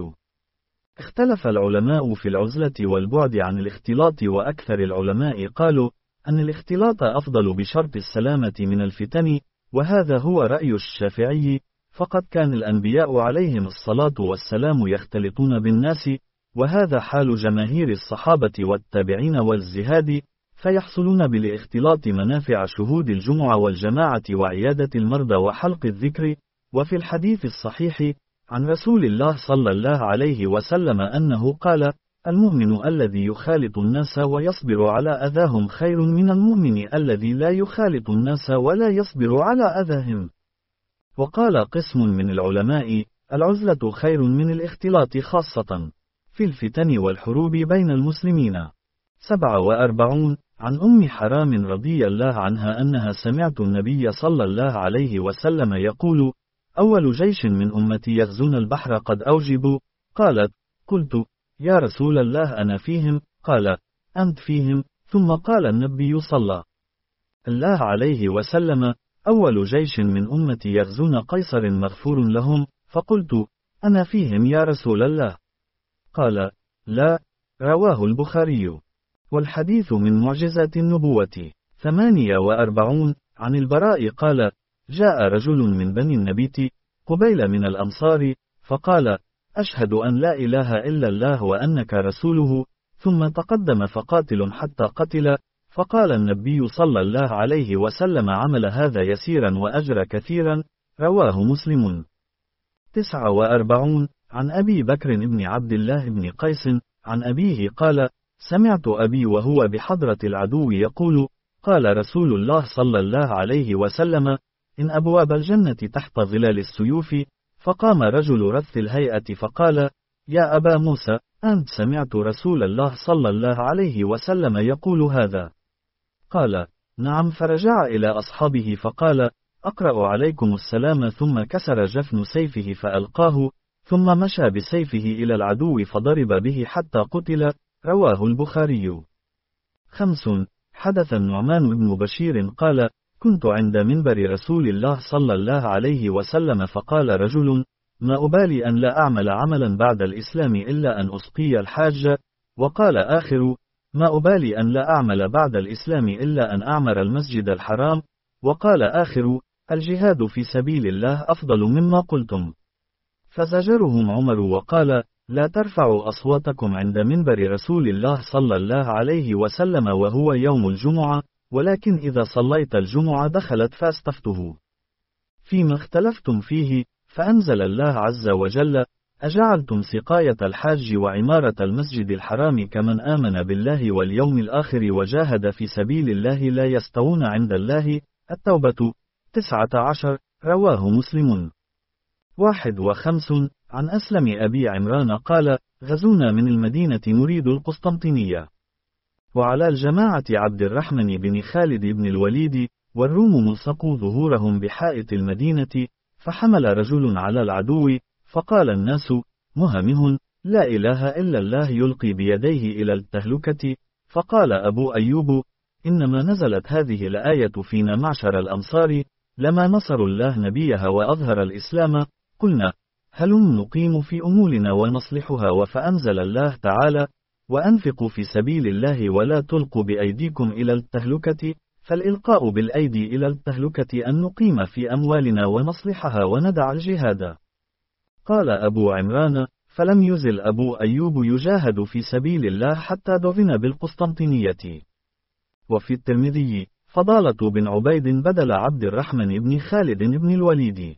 اختلف العلماء في العزلة والبعد عن الاختلاط، وأكثر العلماء قالوا أن الاختلاط أفضل بشرط السلامة من الفتن، وهذا هو رأي الشافعي، فقد كان الأنبياء عليهم الصلاة والسلام يختلطون بالناس، وهذا حال جماهير الصحابة والتابعين والزهاد، فيحصلون بالاختلاط منافع شهود الجمعة والجماعة وعيادة المرضى وحلق الذكر. وفي الحديث الصحيح عن رسول الله صلى الله عليه وسلم أنه قال: المؤمن الذي يخالط الناس ويصبر على أذاهم خير من المؤمن الذي لا يخالط الناس ولا يصبر على أذاهم. وقال قسم من العلماء: العزلة خير من الاختلاط، خاصة في الفتن والحروب بين المسلمين. سبعة وأربعون عن أم حرام رضي الله عنها أنها سمعت النبي صلى الله عليه وسلم يقول: أول جيش من أمتي يغزون البحر قد أوجبوا. قالت: قلت: يا رسول الله أنا فيهم؟ قال: أنت فيهم. ثم قال النبي صلى الله عليه وسلم: أول جيش من أمتي يغزون قيصر مغفور لهم. فقلت: أنا فيهم يا رسول الله؟ قال: لا. رواه البخاري. والحديث من معجزات النبوة. ثمانية وأربعون عن البراء قال: جاء رجل من بني النبيت قبيل من الأنصار فقال: أشهد أن لا إله إلا الله وأنك رسوله. ثم تقدم فقاتل حتى قتل. فقال النبي صلى الله عليه وسلم: عمل هذا يسيرا وأجر كثيرا. رواه مسلم. تسعة وأربعون عن أبي بكر بن عبد الله بن قيس عن أبيه قال: سمعت أبي وهو بحضرة العدو يقول: قال رسول الله صلى الله عليه وسلم: إن أبواب الجنة تحت ظلال السيوف. فقام رجل رث الهيئة فقال: يا أبا موسى، أنت سمعت رسول الله صلى الله عليه وسلم يقول هذا؟ قال: نعم. فرجع إلى أصحابه فقال: أقرأ عليكم السلام. ثم كسر جفن سيفه فألقاه، ثم مشى بسيفه إلى العدو فضرب به حتى قتل. رواه البخاري. خمس. حدث النعمان بن بشير قال: كنت عند منبر رسول الله صلى الله عليه وسلم فقال رجل: ما أبالي أن لا أعمل عملا بعد الإسلام إلا أن أسقي الحاج. وقال آخر: ما أبالي أن لا أعمل بعد الإسلام إلا أن أعمر المسجد الحرام. وقال آخر: الجهاد في سبيل الله أفضل مما قلتم. فزجرهم عمر وقال: لا ترفعوا أصواتكم عند منبر رسول الله صلى الله عليه وسلم وهو يوم الجمعة، ولكن إذا صليت الجمعة دخلت فاستفته فيما اختلفتم فيه. فأنزل الله عز وجل: أجعلتم سقاية الحاج وعمارة المسجد الحرام كمن آمن بالله واليوم الآخر وجاهد في سبيل الله لا يستوون عند الله. التوبة. تسعة عشر. رواه مسلم. واحد وخمسون. عن أسلم أبي عمران قال: غزونا من المدينة نريد القسطنطينية، وعلى الجماعة عبد الرحمن بن خالد بن الوليد، والروم ملصقوا ظهورهم بحائط المدينة. فحمل رجل على العدو، فقال الناس: مهمه، لا إله إلا الله يلقي بيديه إلى التهلكة. فقال أبو أيوب: إنما نزلت هذه الآية فينا معشر الأنصار، لما نصر الله نبيها وأظهر الإسلام. قلنا: هلم نقيم في أمورنا ونصلحها. وفأنزل الله تعالى: وأنفقوا في سبيل الله ولا تلقوا بأيديكم إلى التهلكة. فالإلقاء بالأيدي إلى التهلكة أن نقيم في أموالنا ونصلحها وندع الجهاد. قال أبو عمران: فلم يزل أبو أيوب يجاهد في سبيل الله حتى دفن بالقسطنطينية. وفي الترمذي: فضالة بن عبيد بدل عبد الرحمن بن خالد بن الوليد.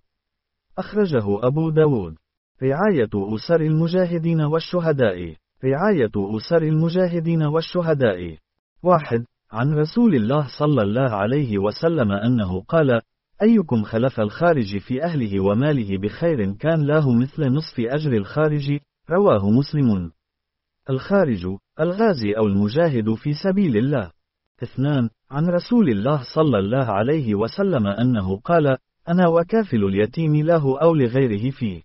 أخرجه أبو داود. رعاية أسر المجاهدين والشهداء. رعاية أسر المجاهدين والشهداء. واحد. عن رسول الله صلى الله عليه وسلم أنه قال: أيكم خلف الخارج في أهله وماله بخير كان له مثل نصف أجر الخارج. رواه مسلم. الخارج الغازي أو المجاهد في سبيل الله. اثنان. عن رسول الله صلى الله عليه وسلم أنه قال: أنا وكافل اليتيم له أو لغيره في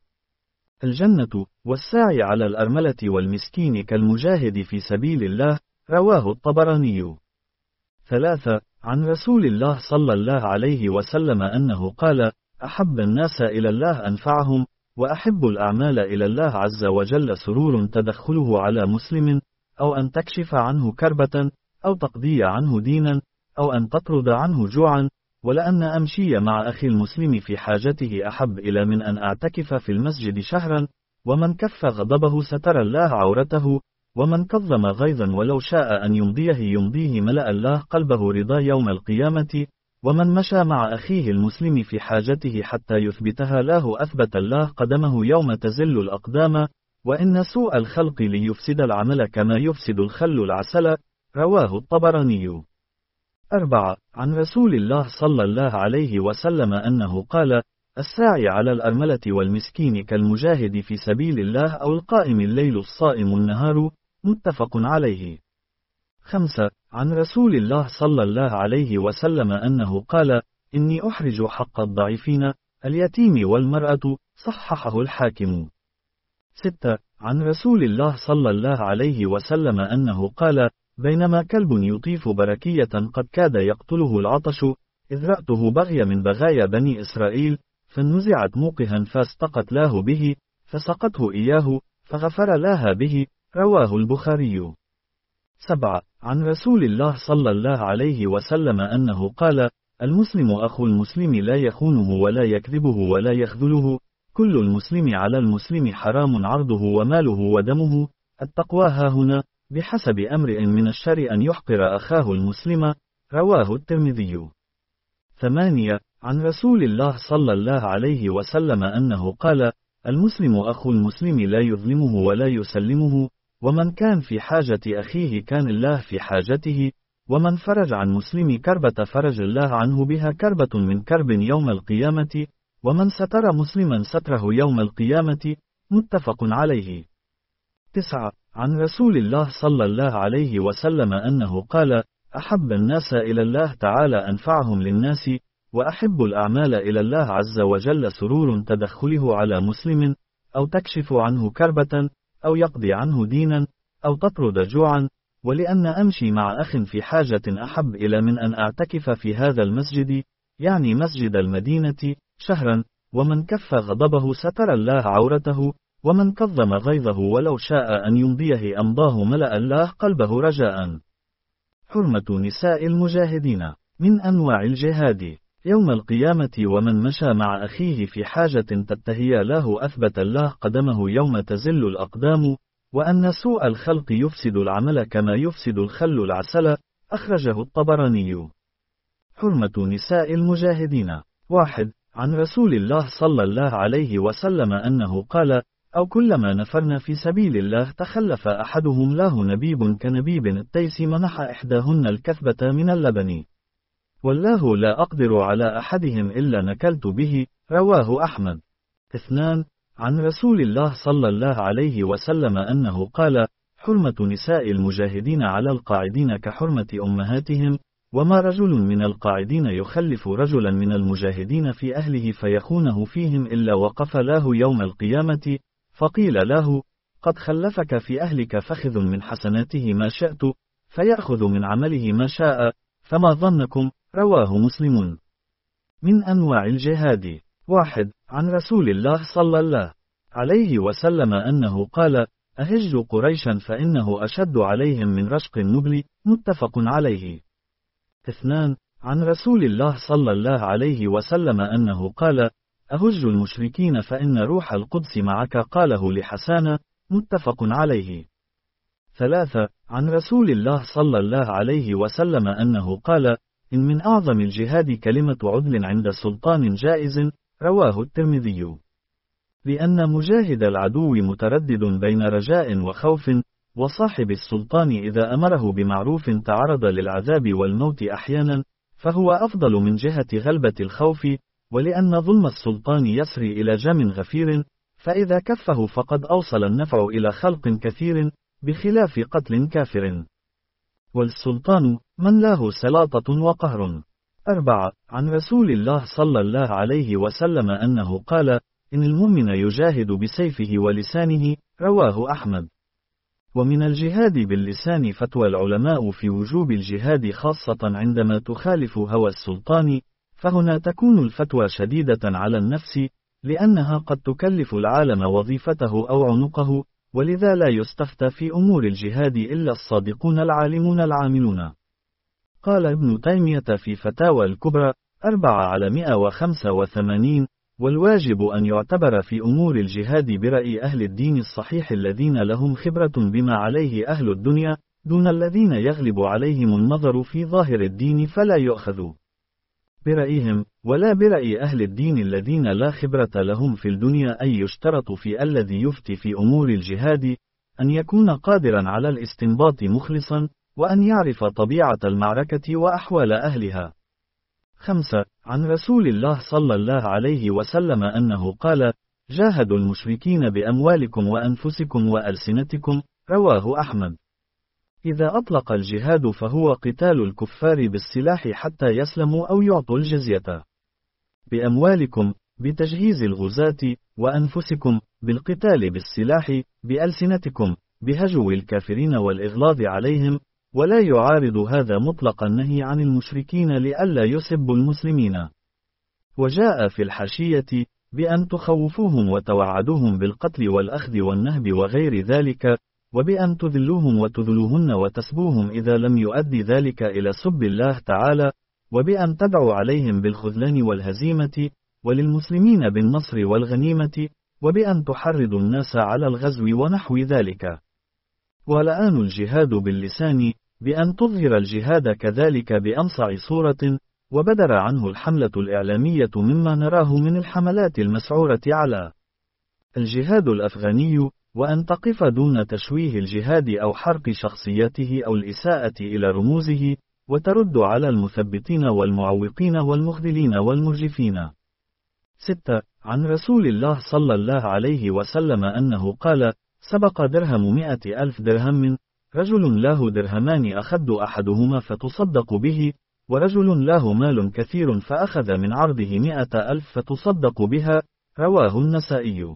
الجنة، والساعي على الأرملة والمسكين كالمجاهد في سبيل الله. رواه الطبراني. ثلاثة. عن رسول الله صلى الله عليه وسلم أنه قال: أحب الناس إلى الله أنفعهم، وأحب الأعمال إلى الله عز وجل سرور تدخله على مسلم، أو أن تكشف عنه كربة، أو تقضي عنه دينا، أو أن تطرد عنه جوعا، ولأن أمشي مع أخي المسلم في حاجته أحب إلى من أن أعتكف في المسجد شهرا. ومن كف غضبه ستر الله عورته، ومن كظم غيظا ولو شاء أن يمضيه يمضيه ملأ الله قلبه رضا يوم القيامة. ومن مشى مع أخيه المسلم في حاجته حتى يثبتها له أثبت الله قدمه يوم تزل الأقدام. وإن سوء الخلق ليفسد العمل كما يفسد الخل العسل. رواه الطبراني. أربعة. عن رسول الله صلى الله عليه وسلم أنه قال: الساعي على الأرملة والمسكين كالمجاهد في سبيل الله أو القائم الليل الصائم النهار. متفق عليه. خمسة. عن رسول الله صلى الله عليه وسلم أنه قال: إني أحرج حق الضعيفين، اليتيم والمرأة. صححه الحاكم. ستة. عن رسول الله صلى الله عليه وسلم أنه قال: بينما كلب يطيف بركية قد كاد يقتله العطش، إذ رأته بغي من بغايا بني إسرائيل، فنزعت موقها فاستقت له به، فسقته إياه، فغفر لها به. رواه البخاري. سبعة. عن رسول الله صلى الله عليه وسلم أنه قال: المسلم أخو المسلم لا يخونه ولا يكذبه ولا يخذله، كل المسلم على المسلم حرام عرضه وماله ودمه. التقوى هاهنا، بحسب أمرئ من الشر أن يحقر أخاه المسلم. رواه الترمذي. ثمانية. عن رسول الله صلى الله عليه وسلم أنه قال: المسلم أخو المسلم لا يظلمه ولا يسلمه، ومن كان في حاجة أخيه كان الله في حاجته، ومن فرج عن مسلم كربة فرج الله عنه بها كربة من كرب يوم القيامة، ومن ستر مسلما ستره يوم القيامة. متفق عليه. تسعة. عن رسول الله صلى الله عليه وسلم أنه قال: أحب الناس إلى الله تعالى أنفعهم للناس، وأحب الأعمال إلى الله عز وجل سرور تدخله على مسلم، أو تكشف عنه كربة، أو يقضي عنه دينا، أو تطرد جوعا، ولأن أمشي مع أخ في حاجة أحب إلى من أن أعتكف في هذا المسجد، يعني مسجد المدينة، شهرا. ومن كف غضبه ستر الله عورته، ومن كظم غيظه ولو شاء أن يمضيه أمضاه ملأ الله قلبه رجاء. حرمة نساء المجاهدين من أنواع الجهاد يوم القيامة. ومن مشى مع أخيه في حاجة تتهيا له أثبت الله قدمه يوم تزل الأقدام، وأن سوء الخلق يفسد العمل كما يفسد الخل العسل. أخرجه الطبراني. حرمة نساء المجاهدين. واحد. عن رسول الله صلى الله عليه وسلم أنه قال: أو كلما نفرنا في سبيل الله تخلف أحدهم له نبيب كنبيب التيس منح إحداهن الكثبة من اللبن، والله لا أقدر على أحدهم إلا نكلت به. رواه أحمد. اثنان. عن رسول الله صلى الله عليه وسلم أنه قال: حرمة نساء المجاهدين على القاعدين كحرمة أمهاتهم، وما رجل من القاعدين يخلف رجلا من المجاهدين في أهله فيخونه فيهم إلا وقف له يوم القيامة، فقيل له: قد خلفك في أهلك فخذ من حسناته ما شئت، فيأخذ من عمله ما شاء، فما ظنكم؟ رواه مسلم. من أنواع الجهاد. واحد. عن رسول الله صلى الله عليه وسلم أنه قال: أهج قريشا فإنه أشد عليهم من رشق النبل. متفق عليه. اثنان. عن رسول الله صلى الله عليه وسلم أنه قال: أهج المشركين فإن روح القدس معك. قاله لحسان. متفق عليه. ثلاثة. عن رسول الله صلى الله عليه وسلم أنه قال: إن من أعظم الجهاد كلمة عدل عند سلطان جائز. رواه الترمذي. لأن مجاهد العدو متردد بين رجاء وخوف، وصاحب السلطان إذا أمره بمعروف تعرض للعذاب والموت أحيانا، فهو أفضل من جهة غلبة الخوف، ولأن ظلم السلطان يسري إلى جم غفير، فإذا كفه فقد أوصل النفع إلى خلق كثير، بخلاف قتل كافر. والسلطان من له سلاطة وقهر. أربعة. عن رسول الله صلى الله عليه وسلم أنه قال: إن المؤمن يجاهد بسيفه ولسانه. رواه أحمد. ومن الجهاد باللسان فتوى العلماء في وجوب الجهاد خاصة عندما تخالف هوى السلطان، فهنا تكون الفتوى شديدة على النفس، لأنها قد تكلف العالم وظيفته أو عنقه، ولذا لا يستفتى في أمور الجهاد إلا الصادقون العالمون العاملون. قال ابن تيمية في فتاوى الكبرى أربعة على مئة وخمسة وثمانين: والواجب أن يعتبر في أمور الجهاد برأي أهل الدين الصحيح الذين لهم خبرة بما عليه أهل الدنيا، دون الذين يغلب عليهم النظر في ظاهر الدين فلا يؤخذوا برأيهم، ولا برأي أهل الدين الذين لا خبرة لهم في الدنيا. أي يشترط في الذي يفتي في أمور الجهاد أن يكون قادرا على الاستنباط مخلصا، وأن يعرف طبيعة المعركة وأحوال أهلها. خمسة. عن رسول الله صلى الله عليه وسلم أنه قال: جاهدوا المشركين بأموالكم وأنفسكم وألسنتكم. رواه أحمد. إذا أطلق الجهاد فهو قتال الكفار بالسلاح حتى يسلموا أو يعطوا الجزية. بأموالكم بتجهيز الغزاة، وأنفسكم بالقتال بالسلاح، بألسنتكم بهجو الكافرين والإغلاظ عليهم، ولا يعارض هذا مطلق النهي عن المشركين لئلا يسبوا المسلمين. وجاء في الحاشية: بأن تخوفوهم وتوعدوهم بالقتل والأخذ والنهب وغير ذلك، وبأن تذلوهم وتذلوهن وتسبوهم إذا لم يؤدي ذلك إلى سب الله تعالى، وبأن تدعوا عليهم بالخذلان والهزيمة، وللمسلمين بالنصر والغنيمة، وبأن تحرضوا الناس على الغزو ونحو ذلك. ولآن الجهاد باللسان بأن تظهر الجهاد كذلك بأنصع صورة، وبدر عنه الحملة الإعلامية مما نراه من الحملات المسعورة على الجهاد الأفغاني، وأن تقف دون تشويه الجهاد أو حرق شخصيته أو الإساءة إلى رموزه، وترد على المثبطين والمعوقين والمخذلين والمرجفين. ستة. عن رسول الله صلى الله عليه وسلم أنه قال: سبق درهم مئة ألف درهم، رجل له درهمان أخد أحدهما فتصدق به، ورجل له مال كثير فأخذ من عرضه مئة ألف فتصدق بها. رواه النسائي.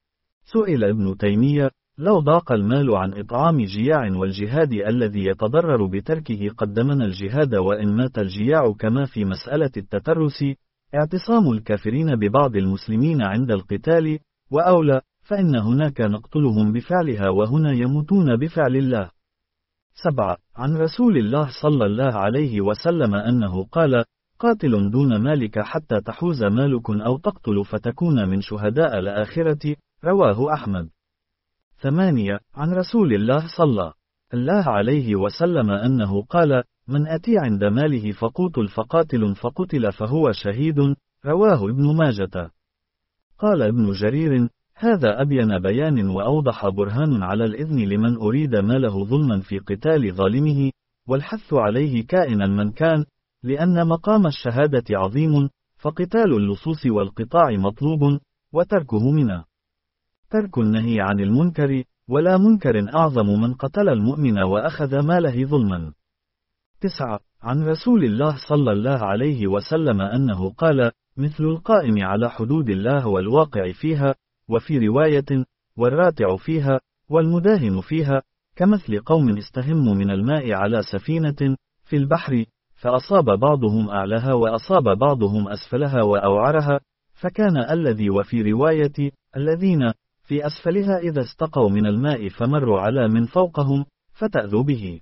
سئل ابن تيمية: لو ضاق المال عن إطعام جياع والجهاد الذي يتضرر بتركه قدمنا الجهاد وإن مات الجياع، كما في مسألة التترس اعتصام الكافرين ببعض المسلمين عند القتال، وأولى، فإن هناك نقتلهم بفعلها وهنا يموتون بفعل الله. سبعة. عن رسول الله صلى الله عليه وسلم أنه قال: قاتل دون مالك حتى تحوز مالك أو تقتل فتكون من شهداء الآخرة. رواه أحمد. ثمانية. عن رسول الله صلى الله عليه وسلم أنه قال: من أتي عند ماله فقوتل فقاتل فقتل فهو شهيد. رواه ابن ماجة. قال ابن جرير: هذا أبين بيان وأوضح برهان على الإذن لمن أريد ماله ظلما في قتال ظالمه، والحث عليه كائنا من كان، لأن مقام الشهادة عظيم، فقتال اللصوص والقطاع مطلوب، وتركه من ترك النهي عن المنكر، ولا منكر أعظم من قتل المؤمن وأخذ ماله ظلما. تسعة. عن رسول الله صلى الله عليه وسلم أنه قال: مثل القائم على حدود الله والواقع فيها، وفي رواية: والراتع فيها، والمداهن فيها، كمثل قوم استهموا من الماء على سفينة في البحر، فأصاب بعضهم أعلاها وأصاب بعضهم أسفلها وأوعرها، فكان الذي وفي رواية الذين في أسفلها إذا استقوا من الماء فمروا على من فوقهم فتأذوا به،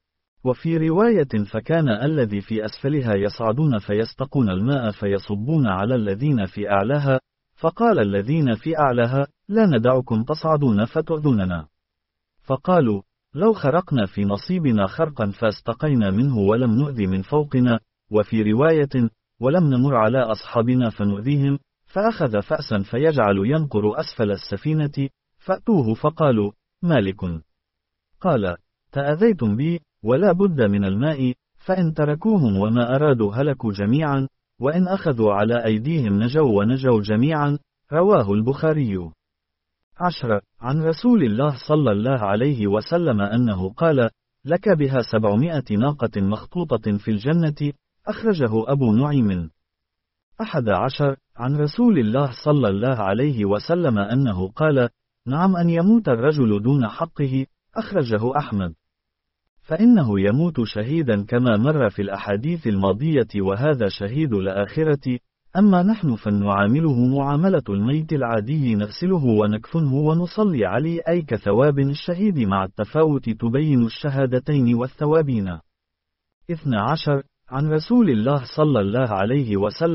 وفي رواية فكان الذي في أسفلها يصعدون فيستقون الماء فيصبون على الذين في أعلاها، فقال الذين في أعلاها: لا ندعكم تصعدون فتؤذوننا. فقالوا: لو خرقنا في نصيبنا خرقا فاستقينا منه ولم نؤذي من فوقنا، وفي رواية: ولم نمر على أصحابنا فنؤذيهم، فأخذ فأسا فيجعل ينقر أسفل السفينة، فأتوه فقالوا: مالك. قال: تأذيتم بي، ولا بد من الماء، فإن تركوهم وما أرادوا هلكوا جميعا، وإن أخذوا على أيديهم نجوا ونجوا جميعا. رواه البخاري. عشرة. عن رسول الله صلى الله عليه وسلم أنه قال: لك بها سبعمائة ناقة مخطوطة في الجنة. أخرجه أبو نعيم. أحد عشر. عن رسول الله صلى الله عليه وسلم أنه قال: نعم أن يموت الرجل دون حقه. أخرجه أحمد. فإنه يموت شهيدا كما مر في الأحاديث الماضية، وهذا شهيد الآخرة. أما نحن فنعامله معاملة الميت العادي، نغسله ونكفنه ونصلي عليه، أي كثواب الشهيد مع التفاوت تبين الشهادتين والثوابين. اثنى عشر. عن رسول الله صلى الله عليه وسلم